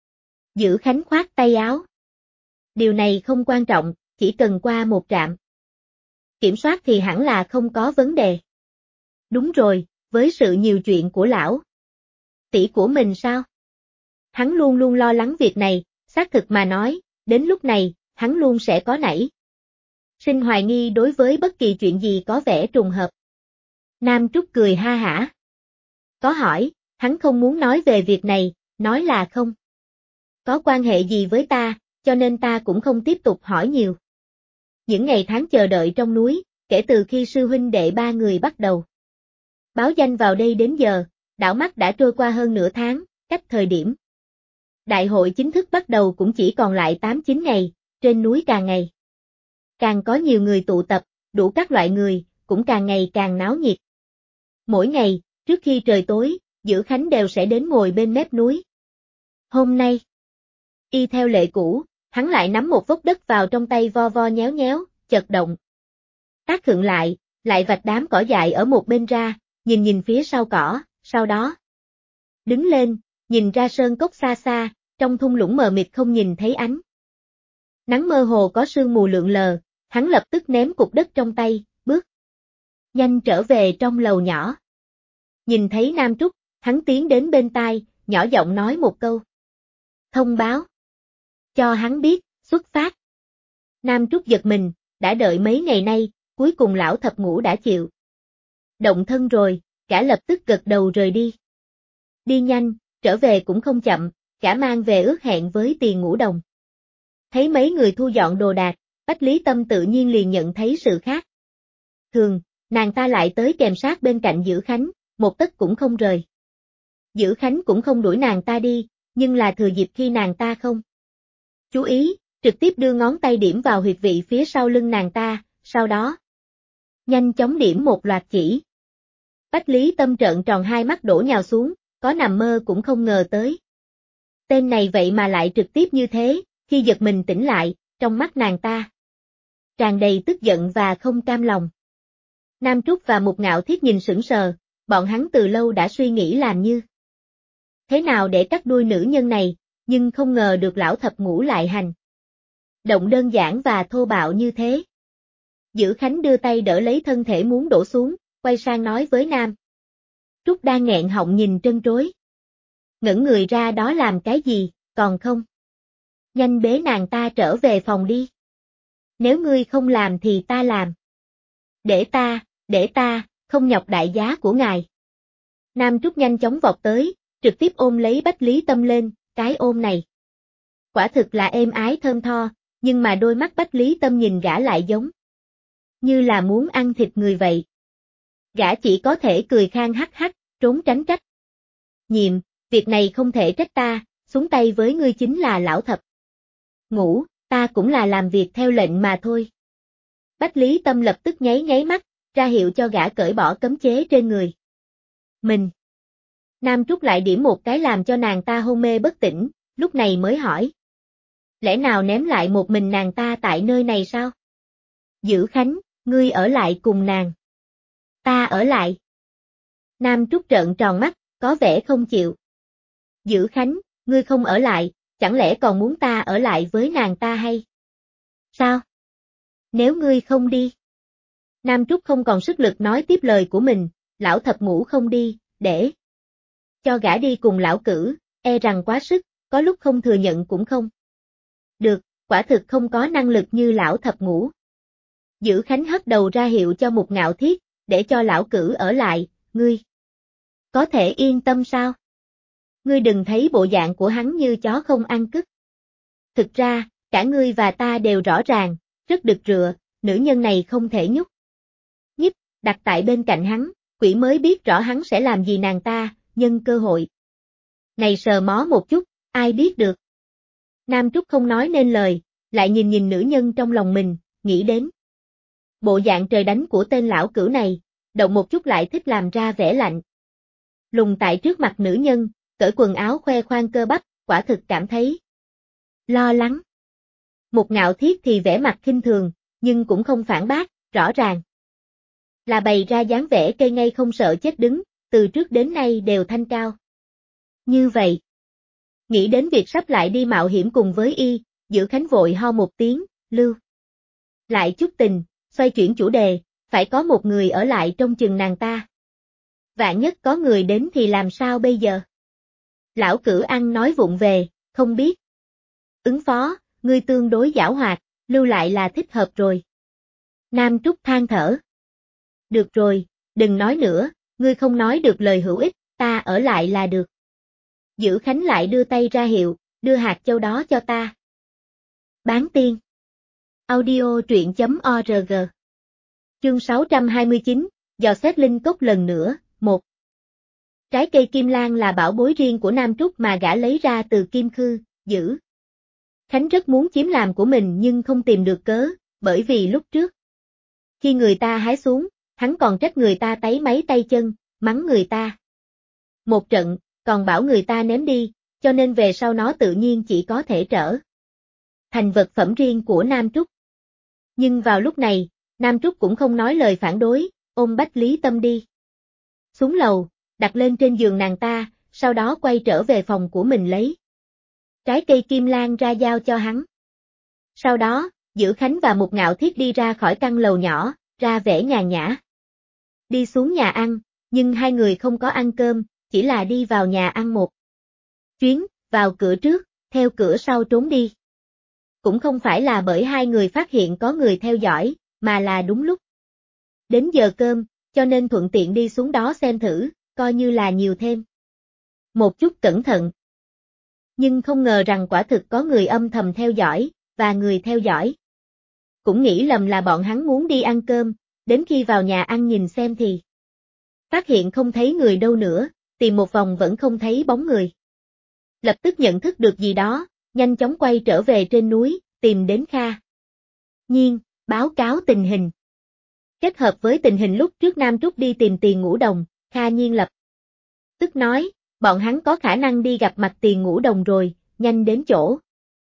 Dữ Khánh khoát tay áo. Điều này không quan trọng, chỉ cần qua một trạm kiểm soát thì hẳn là không có vấn đề. Đúng rồi, với sự nhiều chuyện của lão tỷ của mình sao? Hắn luôn luôn lo lắng việc này, xác thực mà nói, đến lúc này, hắn luôn sẽ có nảy sinh hoài nghi đối với bất kỳ chuyện gì có vẻ trùng hợp. Nam Trúc cười ha hả. Có hỏi, hắn không muốn nói về việc này, nói là không có quan hệ gì với ta, cho nên ta cũng không tiếp tục hỏi nhiều. Những ngày tháng chờ đợi trong núi, kể từ khi sư huynh đệ ba người bắt đầu báo danh vào đây đến giờ, đảo mắt đã trôi qua hơn nửa tháng, cách thời điểm đại hội chính thức bắt đầu cũng chỉ còn lại 8-9 ngày, trên núi càng ngày càng có nhiều người tụ tập, đủ các loại người, cũng càng ngày càng náo nhiệt. Mỗi ngày, trước khi trời tối, Dữ Khánh đều sẽ đến ngồi bên mép núi. Hôm nay, y theo lệ cũ, hắn lại nắm một vốc đất vào trong tay vo vo nhéo nhéo, chật động. Tác khựng lại vạch đám cỏ dại ở một bên ra, nhìn phía sau cỏ, sau đó đứng lên, nhìn ra sơn cốc xa xa, trong thung lũng mờ mịt không nhìn thấy ánh nắng, mơ hồ có sương mù lượn lờ, hắn lập tức ném cục đất trong tay, bước nhanh trở về trong lầu nhỏ. Nhìn thấy Nam Trúc, hắn tiến đến bên tai, nhỏ giọng nói một câu. Thông báo. Cho hắn biết, xuất phát. Nam Trúc giật mình, đã đợi mấy ngày nay, cuối cùng lão thập ngũ đã chịu động thân rồi, cả lập tức gật đầu rời đi. Đi nhanh, trở về cũng không chậm, cả mang về ước hẹn với Tiền Ngũ Đồng. Thấy mấy người thu dọn đồ đạc, Bách Lý Tâm tự nhiên liền nhận thấy sự khác thường, nàng ta lại tới kèm sát bên cạnh Dữ Khánh, một tấc cũng không rời. Dữ Khánh cũng không đuổi nàng ta đi, nhưng là thừa dịp khi nàng ta không chú ý, trực tiếp đưa ngón tay điểm vào huyệt vị phía sau lưng nàng ta, sau đó nhanh chóng điểm một loạt chỉ. Bách Lý Tâm trợn tròn hai mắt đổ nhào xuống, có nằm mơ cũng không ngờ tới. Tên này vậy mà lại trực tiếp như thế, khi giật mình tỉnh lại, trong mắt nàng ta tràn đầy tức giận và không cam lòng. Nam Trúc và Một Ngạo Thiết nhìn sững sờ, bọn hắn từ lâu đã suy nghĩ làm như thế nào để cắt đuôi nữ nhân này, nhưng không ngờ được lão thập ngũ lại hành động đơn giản và thô bạo như thế. Dữ Khánh đưa tay đỡ lấy thân thể muốn đổ xuống, quay sang nói với Nam Trúc đang nghẹn họng nhìn trân trối. Ngẩn người ra đó làm cái gì, còn không Nhanh bế nàng ta trở về phòng đi. Nếu ngươi không làm thì ta làm. Để ta, không nhọc đại giá của ngài. Nam Trúc nhanh chóng vọt tới, trực tiếp ôm lấy Bách Lý Tâm lên, cái ôm này. Quả thực là êm ái thơm tho, nhưng mà đôi mắt Bách Lý Tâm nhìn gã lại giống như là muốn ăn thịt người vậy. Gã chỉ có thể cười khan hắc hắc, trốn tránh trách. Nhiệm, việc này không thể trách ta, xuống tay với ngươi chính là lão thập. Ngủ, ta cũng là làm việc theo lệnh mà thôi. Bách Lý Tâm lập tức nháy mắt, ra hiệu cho gã cởi bỏ cấm chế trên người. Mình. Nam Trúc lại điểm một cái làm cho nàng ta hôn mê bất tỉnh, lúc này mới hỏi. Lẽ nào ném lại một mình nàng ta tại nơi này sao? Dữ Khánh, ngươi ở lại cùng nàng. Ta ở lại. Nam Trúc trợn tròn mắt, có vẻ không chịu. Dữ Khánh, ngươi không ở lại, chẳng lẽ còn muốn ta ở lại với nàng ta hay? Sao? Nếu ngươi không đi. Nam Trúc không còn sức lực nói tiếp lời của mình, lão thập ngủ không đi, để cho gã đi cùng lão cử, e rằng quá sức, có lúc không thừa nhận cũng không. Được, quả thực không có năng lực như lão thập ngủ. Dữ Khánh hất đầu ra hiệu cho Mục Ngạo Thiết, để cho lão cử ở lại, ngươi. Có thể yên tâm sao? Ngươi đừng thấy bộ dạng của hắn như chó không ăn cứt. Thực ra, cả ngươi và ta đều rõ ràng, rất đực rựa, nữ nhân này không thể nhúc nhích, đặt tại bên cạnh hắn, quỷ mới biết rõ hắn sẽ làm gì nàng ta, nhân cơ hội. Này sờ mó một chút, ai biết được. Nam Trúc không nói nên lời, lại nhìn nữ nhân trong lòng mình, nghĩ đến. Bộ dạng trời đánh của tên lão cửu này, động một chút lại thích làm ra vẻ lạnh. Lùng tại trước mặt nữ nhân, cởi quần áo khoe khoang cơ bắp, quả thực cảm thấy lo lắng. Mục Ngạo Thiết thì vẻ mặt khinh thường, nhưng cũng không phản bác, rõ ràng là bày ra dáng vẻ cây ngay không sợ chết đứng, từ trước đến nay đều thanh cao. Như vậy, nghĩ đến việc sắp lại đi mạo hiểm cùng với y, Dữ Khánh vội ho một tiếng, lưu lại chút tình, xoay chuyển chủ đề, phải có một người ở lại trong chừng nàng ta. Vạn nhất có người đến thì làm sao bây giờ? Lão cử ăn nói vụng về, không biết. Ứng phó, ngươi tương đối giảo hoạt, lưu lại là thích hợp rồi. Nam Trúc than thở. Được rồi, đừng nói nữa, ngươi không nói được lời hữu ích, ta ở lại là được. Dữ Khánh lại đưa tay ra hiệu, đưa hạt châu đó cho ta. Bán tiên. Audio truyện.org. Chương 629, dò xét linh cốc lần nữa, 1. Trái cây kim lan là bảo bối riêng của Nam Trúc mà gã lấy ra từ Kim Khư, Dữ Khánh rất muốn chiếm làm của mình nhưng không tìm được cớ, bởi vì lúc trước, khi người ta hái xuống, hắn còn trách người ta táy máy tay chân, mắng người ta. Một trận, còn bảo người ta ném đi, cho nên về sau nó tự nhiên chỉ có thể trở thành vật phẩm riêng của Nam Trúc. Nhưng vào lúc này, Nam Trúc cũng không nói lời phản đối, ôm Bách Lý Tâm đi xuống lầu, đặt lên trên giường nàng ta, sau đó quay trở về phòng của mình lấy trái cây kim lan ra giao cho hắn. Sau đó, Dữ Khánh và Mục Ngạo Thiết đi ra khỏi căn lầu nhỏ, ra vẻ nhàn nhã. Đi xuống nhà ăn, nhưng hai người không có ăn cơm, chỉ là đi vào nhà ăn một chuyến, vào cửa trước, theo cửa sau trốn đi. Cũng không phải là bởi hai người phát hiện có người theo dõi, mà là đúng lúc đến giờ cơm, cho nên thuận tiện đi xuống đó xem thử, coi như là nhiều thêm một chút cẩn thận. Nhưng không ngờ rằng quả thực có người âm thầm theo dõi, và người theo dõi cũng nghĩ lầm là bọn hắn muốn đi ăn cơm, đến khi vào nhà ăn nhìn xem thì phát hiện không thấy người đâu nữa, tìm một vòng vẫn không thấy bóng người. Lập tức nhận thức được gì đó, nhanh chóng quay trở về trên núi, tìm đến Kha Nhiên, báo cáo tình hình. Kết hợp với tình hình lúc trước Nam Trúc đi tìm Tiền Ngũ Đồng, Kha Nhiên lập tức nói, bọn hắn có khả năng đi gặp mặt Tiền Ngũ Đồng rồi, nhanh đến chỗ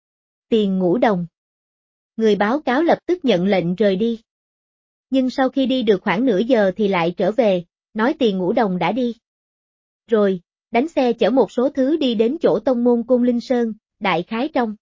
Tiền Ngũ Đồng. Người báo cáo lập tức nhận lệnh rời đi. Nhưng sau khi đi được khoảng nửa giờ thì lại trở về, nói Tiền Ngũ Đồng đã đi rồi, đánh xe chở một số thứ đi đến chỗ tông môn Côn Linh Sơn, đại khái trong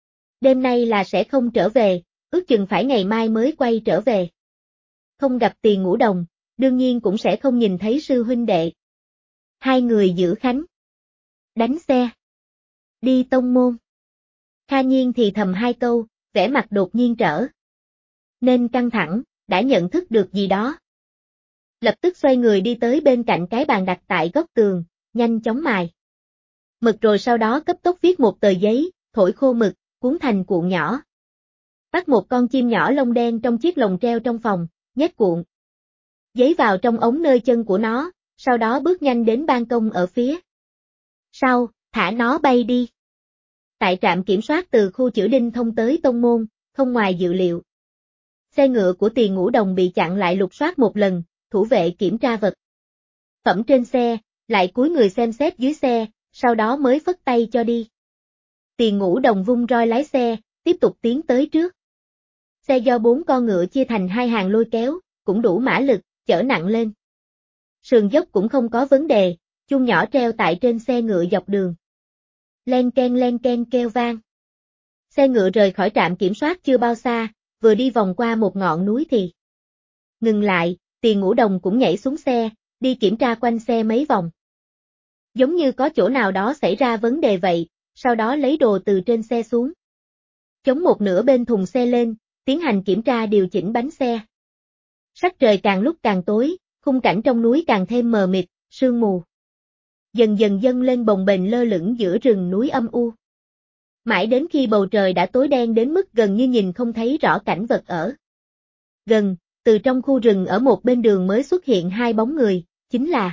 đêm nay là sẽ không trở về, ước chừng phải ngày mai mới quay trở về. Không gặp Tiền Ngũ Đồng, đương nhiên cũng sẽ không nhìn thấy sư huynh đệ. Hai người Dữ Khánh đánh xe đi tông môn. Kha Nhiên thì thầm hai câu, vẻ mặt đột nhiên trở nên căng thẳng, đã nhận thức được gì đó. Lập tức xoay người đi tới bên cạnh cái bàn đặt tại góc tường, nhanh chóng mài mực rồi sau đó cấp tốc viết một tờ giấy, thổi khô mực, cuốn thành cuộn nhỏ. Bắt một con chim nhỏ lông đen trong chiếc lồng treo trong phòng, nhét cuộn giấy vào trong ống nơi chân của nó, sau đó bước nhanh đến ban công ở phía sau, thả nó bay đi. Tại trạm kiểm soát từ khu Chữ Đinh thông tới Tông Môn, không ngoài dự liệu. Xe ngựa của Tiền Ngũ Đồng bị chặn lại lục soát một lần, thủ vệ kiểm tra vật phẩm trên xe, lại cúi người xem xét dưới xe, sau đó mới phất tay cho đi. Tiền Ngũ Đồng vung roi lái xe, tiếp tục tiến tới trước. Xe do 4 con ngựa chia thành hai hàng lôi kéo, cũng đủ mã lực, chở nặng lên. Sườn dốc cũng không có vấn đề, chuông nhỏ treo tại trên xe ngựa dọc đường. Len ken kêu vang. Xe ngựa rời khỏi trạm kiểm soát chưa bao xa, vừa đi vòng qua một ngọn núi thì ngừng lại, Tiền Ngũ Đồng cũng nhảy xuống xe, đi kiểm tra quanh xe mấy vòng. Giống như có chỗ nào đó xảy ra vấn đề vậy, sau đó lấy đồ từ trên xe xuống. Chống một nửa bên thùng xe lên, tiến hành kiểm tra điều chỉnh bánh xe. Sắc trời càng lúc càng tối, khung cảnh trong núi càng thêm mờ mịt, sương mù dần dần dâng lên bồng bềnh lơ lửng giữa rừng núi âm u. Mãi đến khi bầu trời đã tối đen đến mức gần như nhìn không thấy rõ cảnh vật ở gần, từ trong khu rừng ở một bên đường mới xuất hiện hai bóng người, chính là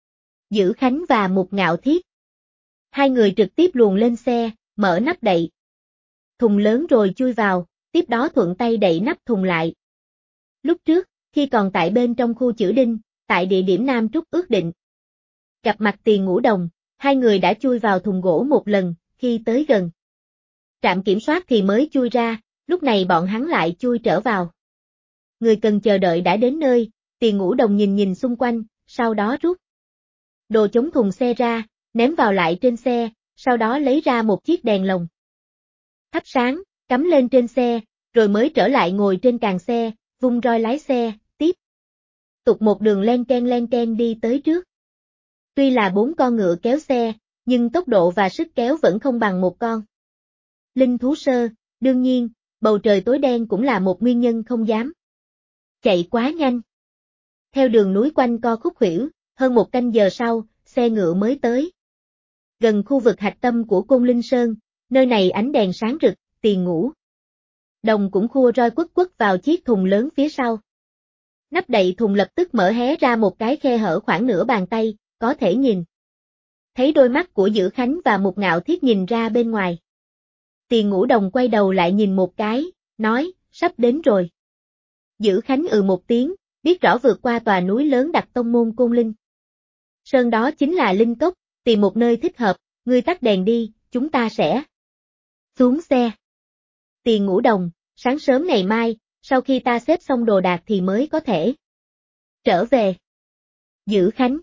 Dữ Khánh và Mục Ngạo Thiết. Hai người trực tiếp luồn lên xe, mở nắp đậy thùng lớn rồi chui vào, tiếp đó thuận tay đậy nắp thùng lại. Lúc trước, khi còn tại bên trong khu Chữ Đinh, tại địa điểm Nam Trúc ước định gặp mặt Tiền Ngũ Đồng, hai người đã chui vào thùng gỗ một lần, khi tới gần trạm kiểm soát thì mới chui ra, lúc này bọn hắn lại chui trở vào. Người cần chờ đợi đã đến nơi, Tiền Ngũ Đồng nhìn nhìn xung quanh, sau đó rút đồ chống thùng xe ra, ném vào lại trên xe, sau đó lấy ra một chiếc đèn lồng thắp sáng, cắm lên trên xe, rồi mới trở lại ngồi trên càng xe, vung roi lái xe, tiếp tục một đường len ken đi tới trước. Tuy là 4 con ngựa kéo xe, nhưng tốc độ và sức kéo vẫn không bằng một con linh thú sơ, đương nhiên, bầu trời tối đen cũng là một nguyên nhân không dám chạy quá nhanh. Theo đường núi quanh co khúc khuỷu, hơn một canh giờ sau, xe ngựa mới tới gần khu vực hạch tâm của Côn Linh Sơn, nơi này ánh đèn sáng rực, Tiền Ngũ Đồng cũng khua roi quất vào chiếc thùng lớn phía sau. Nắp đậy thùng lập tức mở hé ra một cái khe hở khoảng nửa bàn tay, có thể nhìn thấy đôi mắt của Dữ Khánh và Mục Ngạo Thiết nhìn ra bên ngoài. Tiền Ngũ Đồng quay đầu lại nhìn một cái, nói, sắp đến rồi. Dữ Khánh một tiếng, biết rõ vượt qua tòa núi lớn đặt tông môn Côn Linh Sơn đó chính là Linh Cốc, tìm một nơi thích hợp, ngươi tắt đèn đi, chúng ta sẽ xuống xe. Tiền Ngũ Đồng, sáng sớm ngày mai, sau khi ta xếp xong đồ đạc thì mới có thể trở về. Dữ Khánh,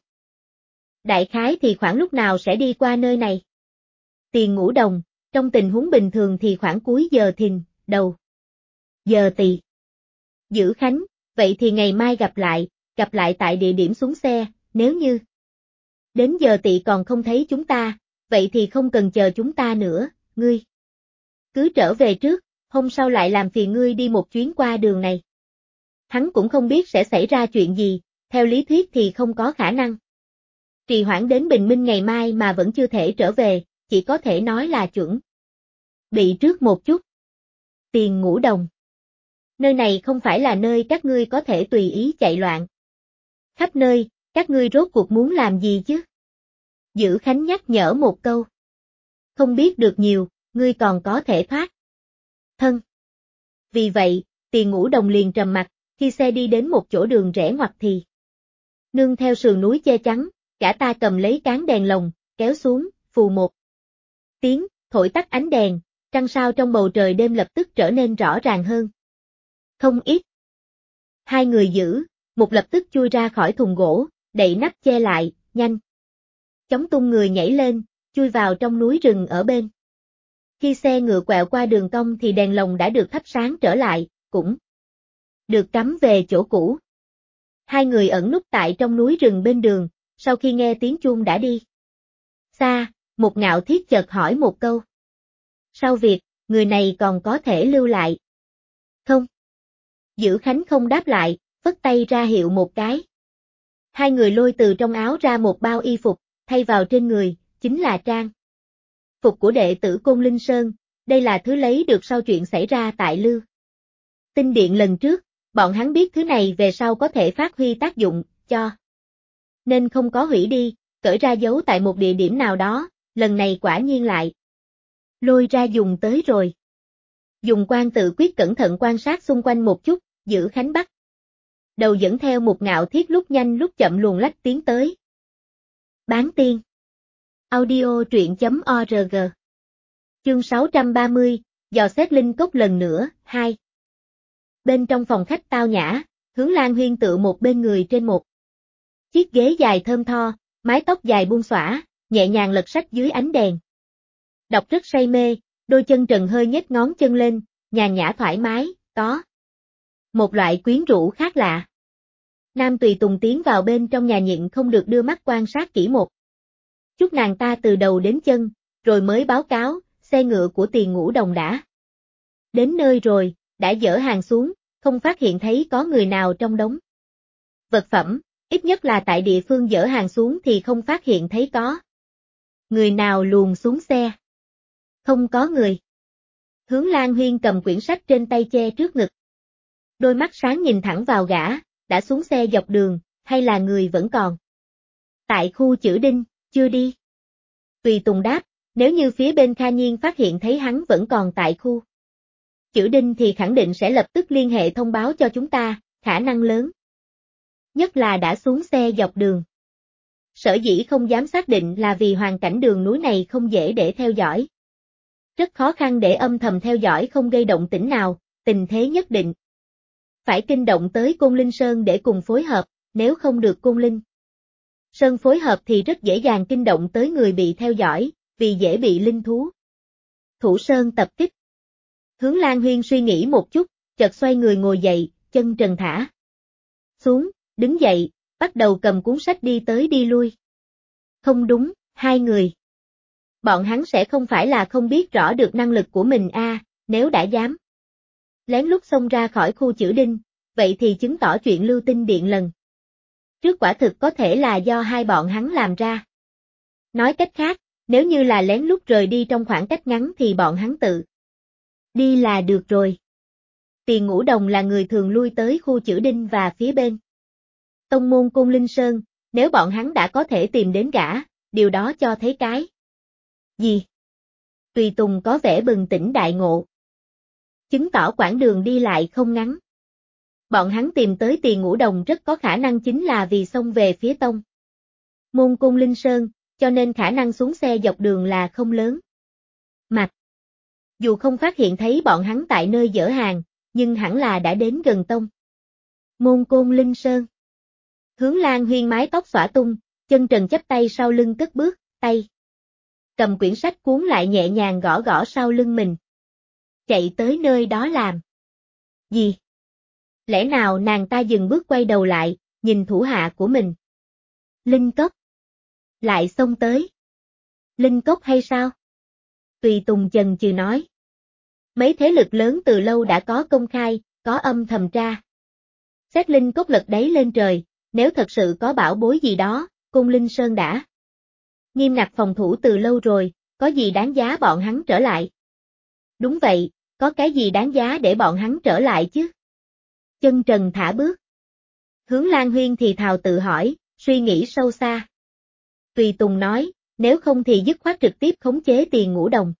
đại khái thì khoảng lúc nào sẽ đi qua nơi này? Tiền Ngũ Đồng, trong tình huống bình thường thì khoảng cuối giờ thìn, đầu giờ tỵ. Dữ Khánh, vậy thì ngày mai gặp lại tại địa điểm xuống xe, nếu như đến giờ tỵ còn không thấy chúng ta, vậy thì không cần chờ chúng ta nữa, ngươi cứ trở về trước, hôm sau lại làm phiền ngươi đi một chuyến qua đường này. Hắn cũng không biết sẽ xảy ra chuyện gì, theo lý thuyết thì không có khả năng trì hoãn đến bình minh ngày mai mà vẫn chưa thể trở về, chỉ có thể nói là chuẩn bị trước một chút. Tiền Ngũ Đồng, nơi này không phải là nơi các ngươi có thể tùy ý chạy loạn khắp nơi, các ngươi rốt cuộc muốn làm gì chứ? Dữ Khánh nhắc nhở một câu. Không biết được nhiều, ngươi còn có thể thoát thân. Vì vậy, Tiền Ngũ Đồng liền trầm mặc, khi xe đi đến một chỗ đường rẽ ngoặt thì nương theo sườn núi che chắn, cả ta cầm lấy cán đèn lồng, kéo xuống, phù một tiếng, thổi tắt ánh đèn, trăng sao trong bầu trời đêm lập tức trở nên rõ ràng hơn không ít. Hai người giữ, một lập tức chui ra khỏi thùng gỗ, đậy nắp che lại, nhanh chóng tung người nhảy lên, chui vào trong núi rừng ở bên. Khi xe ngựa quẹo qua đường cong thì đèn lồng đã được thắp sáng trở lại, cũng được cắm về chỗ cũ. Hai người ẩn núp tại trong núi rừng bên đường, sau khi nghe tiếng chuông đã đi xa, Mục Ngạo Thiết chợt hỏi một câu. Sau việc người này còn có thể lưu lại. Không. Dữ Khánh không đáp lại, phất tay ra hiệu một cái. Hai người lôi từ trong áo ra một bao y phục, thay vào trên người, chính là trang phục của đệ tử Côn Linh Sơn, đây là thứ lấy được sau chuyện xảy ra tại Lưu Tinh Điện lần trước, bọn hắn biết thứ này về sau có thể phát huy tác dụng, cho nên không có hủy đi, cởi ra giấu tại một địa điểm nào đó, lần này quả nhiên lại lôi ra dùng tới rồi. Dùng quan tự quyết cẩn thận quan sát xung quanh một chút, Dữ Khánh bắt đầu dẫn theo một Ngạo Thiết lúc nhanh lúc chậm luồn lách tiến tới. Bán tiên. Audio truyện.org. Chương 630, dò xét linh cốc lần nữa, 2. Bên trong phòng khách tao nhã, Hướng Lan Huyên tựa một bên người trên một chiếc ghế dài thơm tho, mái tóc dài buông xõa, nhẹ nhàng lật sách dưới ánh đèn. Đọc rất say mê, đôi chân trần hơi nhếch ngón chân lên, nhàn nhã thoải mái, có một loại quyến rũ khác lạ. Nam Tùy Tùng tiến vào bên trong nhà nhịn không được đưa mắt quan sát kỹ một chút nàng ta từ đầu đến chân, rồi mới báo cáo, xe ngựa của Tiền Ngũ Đồng đã đến nơi rồi, đã dỡ hàng xuống, không phát hiện thấy có người nào trong đống vật phẩm, ít nhất là tại địa phương dỡ hàng xuống thì không phát hiện thấy có người nào luồn xuống xe. Không có người. Hướng Lan Huyên cầm quyển sách trên tay che trước ngực. Đôi mắt sáng nhìn thẳng vào gã, đã xuống xe dọc đường, hay là người vẫn còn tại khu Chữ Đinh, chưa đi. Tùy Tùng đáp, nếu như phía bên Kha Nhiên phát hiện thấy hắn vẫn còn tại khu Chữ Đinh thì khẳng định sẽ lập tức liên hệ thông báo cho chúng ta, khả năng lớn nhất là đã xuống xe dọc đường. Sở dĩ không dám xác định là vì hoàn cảnh đường núi này không dễ để theo dõi. Rất khó khăn để âm thầm theo dõi không gây động tĩnh nào, tình thế nhất định phải kinh động tới Côn Linh Sơn để cùng phối hợp, nếu không được Côn Linh Sơn phối hợp thì rất dễ dàng kinh động tới người bị theo dõi, vì dễ bị linh thú Thủ Sơn tập kích. Hướng Lan Huyên suy nghĩ một chút, chợt xoay người ngồi dậy, chân trần thả xuống, đứng dậy, bắt đầu cầm cuốn sách đi tới đi lui. Không đúng, hai người. Bọn hắn sẽ không phải là không biết rõ được năng lực của mình nếu đã dám lén lút xông ra khỏi khu Chữ Đinh, vậy thì chứng tỏ chuyện Lưu Tinh Điện lần trước quả thực có thể là do hai bọn hắn làm ra. Nói cách khác, nếu như là lén lút rời đi trong khoảng cách ngắn thì bọn hắn tự đi là được rồi. Tiền Ngũ Đồng là người thường lui tới khu Chữ Đinh và phía bên tông môn Côn Linh Sơn, nếu bọn hắn đã có thể tìm đến gã, điều đó cho thấy cái gì? Tùy Tùng có vẻ bừng tỉnh đại ngộ. Chứng tỏ quãng đường đi lại không ngắn. Bọn hắn tìm tới Tiền Ngũ Đồng rất có khả năng chính là vì xông về phía tông môn Côn Linh Sơn, cho nên khả năng xuống xe dọc đường là không lớn. Mặc dù không phát hiện thấy bọn hắn tại nơi dỡ hàng, nhưng hẳn là đã đến gần tông môn Côn Linh Sơn. Hướng Lan Huyên mái tóc xõa tung, chân trần chắp tay sau lưng cất bước, tay cầm quyển sách cuốn lại nhẹ nhàng gõ gõ sau lưng mình. Chạy tới nơi đó làm gì? Lẽ nào nàng ta dừng bước quay đầu lại, nhìn thủ hạ của mình? Linh cốc. Lại xông tới. Linh cốc hay sao? Tùy Tùng chần chừ nói. Mấy thế lực lớn từ lâu đã có công khai, có âm thầm tra. Xét linh cốc lật đáy lên trời, nếu thật sự có bảo bối gì đó, Côn Linh Sơn đã nghiêm ngặt phòng thủ từ lâu rồi, có gì đáng giá bọn hắn trở lại? Đúng vậy, có cái gì đáng giá để bọn hắn trở lại chứ? Chân trần thả bước. Hướng Lan Huyên thì thào tự hỏi, suy nghĩ sâu xa. Tùy Tùng nói, nếu không thì dứt khoát trực tiếp khống chế Tiền Ngũ Đồng.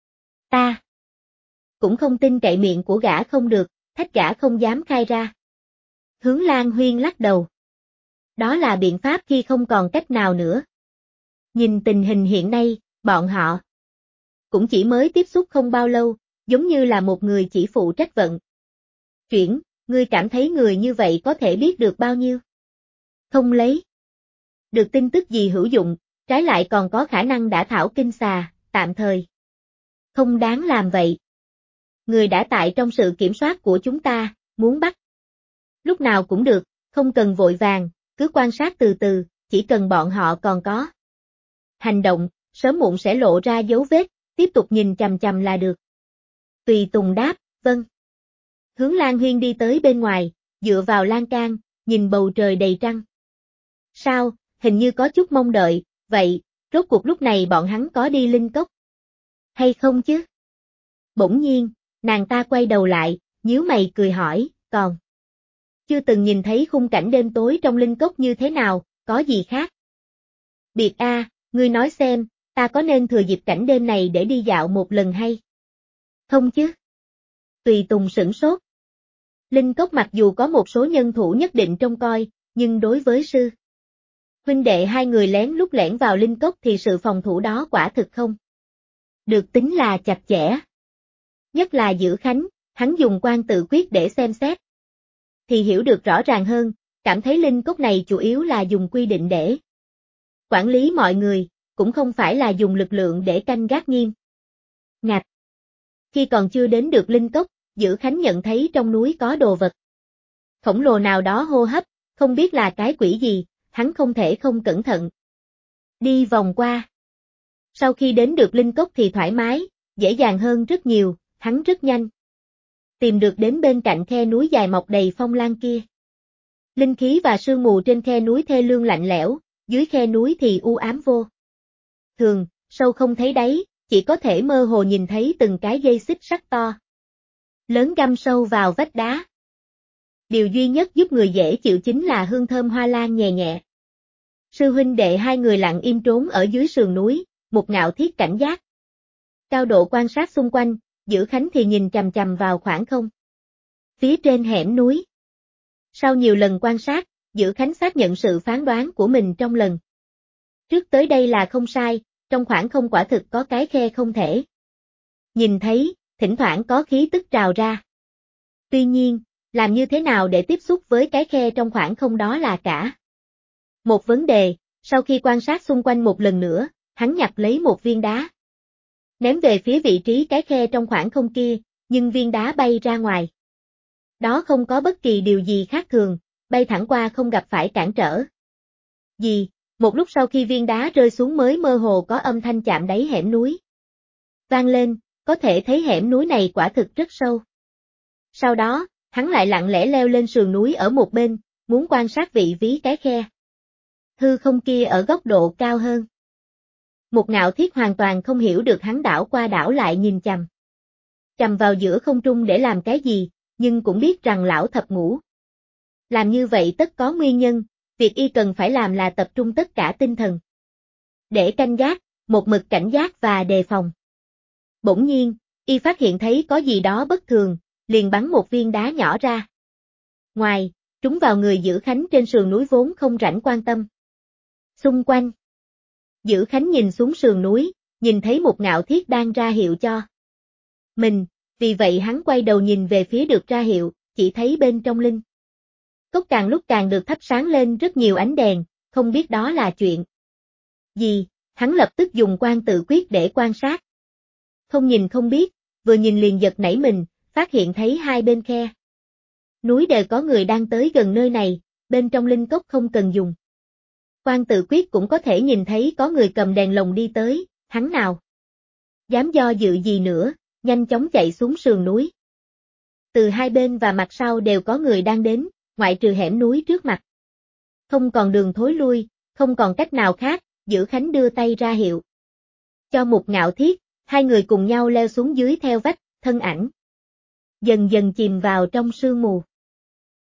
Ta cũng không tin cậy miệng của gã không được, thách gã không dám khai ra. Hướng Lan Huyên lắc đầu. Đó là biện pháp khi không còn cách nào nữa. Nhìn tình hình hiện nay, bọn họ cũng chỉ mới tiếp xúc không bao lâu, giống như là một người chỉ phụ trách vận chuyển, ngươi cảm thấy người như vậy có thể biết được bao nhiêu? Không lấy được tin tức gì hữu dụng, trái lại còn có khả năng đã thảo kinh xà, tạm thời không đáng làm vậy. Người đã tại trong sự kiểm soát của chúng ta, muốn bắt lúc nào cũng được, không cần vội vàng, cứ quan sát từ từ, chỉ cần bọn họ còn có hành động, sớm muộn sẽ lộ ra dấu vết, tiếp tục nhìn chằm chằm là được. Tùy Tùng đáp, vâng. Hướng Lan Huyên đi tới bên ngoài, dựa vào lan can, nhìn bầu trời đầy trăng. Sao, hình như có chút mong đợi, vậy, rốt cuộc lúc này bọn hắn có đi linh cốc hay không chứ? Bỗng nhiên, nàng ta quay đầu lại, nhíu mày cười hỏi, còn chưa từng nhìn thấy khung cảnh đêm tối trong linh cốc như thế nào, có gì khác? Biệt A, ngươi nói xem, ta có nên thừa dịp cảnh đêm này để đi dạo một lần hay không chứ? Tùy Tùng sửng sốt. Linh cốc mặc dù có một số nhân thủ nhất định trông coi, nhưng đối với sư huynh đệ hai người lén lút lẻn vào linh cốc thì sự phòng thủ đó quả thực không được tính là chặt chẽ. Nhất là Dữ Khánh, hắn dùng quan tự quyết để xem xét thì hiểu được rõ ràng hơn, cảm thấy linh cốc này chủ yếu là dùng quy định để quản lý mọi người, cũng không phải là dùng lực lượng để canh gác nghiêm ngặt. Khi còn chưa đến được linh cốc, Dữ Khánh nhận thấy trong núi có đồ vật khổng lồ nào đó hô hấp, không biết là cái quỷ gì, hắn không thể không cẩn thận đi vòng qua. Sau khi đến được linh cốc thì thoải mái, dễ dàng hơn rất nhiều, hắn rất nhanh tìm được đến bên cạnh khe núi dài mọc đầy phong lan kia. Linh khí và sương mù trên khe núi thê lương lạnh lẽo, dưới khe núi thì u ám vô thường, sâu không thấy đáy, chỉ có thể mơ hồ nhìn thấy từng cái dây xích sắt to lớn găm sâu vào vách đá. Điều duy nhất giúp người dễ chịu chính là hương thơm hoa lan nhẹ nhẹ. Sư huynh đệ hai người lặng im trốn ở dưới sườn núi, một Ngạo Thiết cảnh giác cao độ quan sát xung quanh, Dữ Khánh thì nhìn chằm chằm vào khoảng không phía trên hẻm núi. Sau nhiều lần quan sát, Dữ Khánh xác nhận sự phán đoán của mình trong lần trước tới đây là không sai, trong khoảng không quả thực có cái khe không thể nhìn thấy, thỉnh thoảng có khí tức trào ra. Tuy nhiên, làm như thế nào để tiếp xúc với cái khe trong khoảng không đó là cả một vấn đề. Sau khi quan sát xung quanh một lần nữa, hắn nhặt lấy một viên đá ném về phía vị trí cái khe trong khoảng không kia, nhưng viên đá bay ra ngoài. Đó không có bất kỳ điều gì khác thường, bay thẳng qua không gặp phải cản trở gì. Một lúc sau khi viên đá rơi xuống mới mơ hồ có âm thanh chạm đáy hẻm núi vang lên, có thể thấy hẻm núi này quả thực rất sâu. Sau đó, hắn lại lặng lẽ leo lên sườn núi ở một bên, muốn quan sát vị trí cái khe hư không kia ở góc độ cao hơn. Một Ngạo Thiết hoàn toàn không hiểu được hắn đảo qua đảo lại nhìn chằm vào giữa không trung để làm cái gì, nhưng cũng biết rằng lão thập ngũ làm như vậy tất có nguyên nhân, việc y cần phải làm là tập trung tất cả tinh thần để canh gác, một mực cảnh giác và đề phòng. Bỗng nhiên, y phát hiện thấy có gì đó bất thường, liền bắn một viên đá nhỏ ra ngoài, trúng vào người Dữ Khánh trên sườn núi vốn không rảnh quan tâm xung quanh. Dữ Khánh nhìn xuống sườn núi, nhìn thấy một Ngạo Thiết đang ra hiệu cho mình, vì vậy hắn quay đầu nhìn về phía được ra hiệu, chỉ thấy bên trong linh cốc càng lúc càng được thắp sáng lên rất nhiều ánh đèn, không biết đó là chuyện gì, hắn lập tức dùng quan tự quyết để quan sát. Không nhìn không biết, vừa nhìn liền giật nảy mình, phát hiện thấy hai bên khe núi đều có người đang tới gần nơi này, bên trong linh cốc không cần dùng quan tự quyết cũng có thể nhìn thấy có người cầm đèn lồng đi tới, hắn nào dám do dự gì nữa, nhanh chóng chạy xuống sườn núi. Từ hai bên và mặt sau đều có người đang đến, ngoại trừ hẻm núi trước mặt. Không còn đường thối lui, không còn cách nào khác, Dữ Khánh đưa tay ra hiệu cho một Ngạo Thiết, hai người cùng nhau leo xuống dưới theo vách, thân ảnh dần dần chìm vào trong sương mù.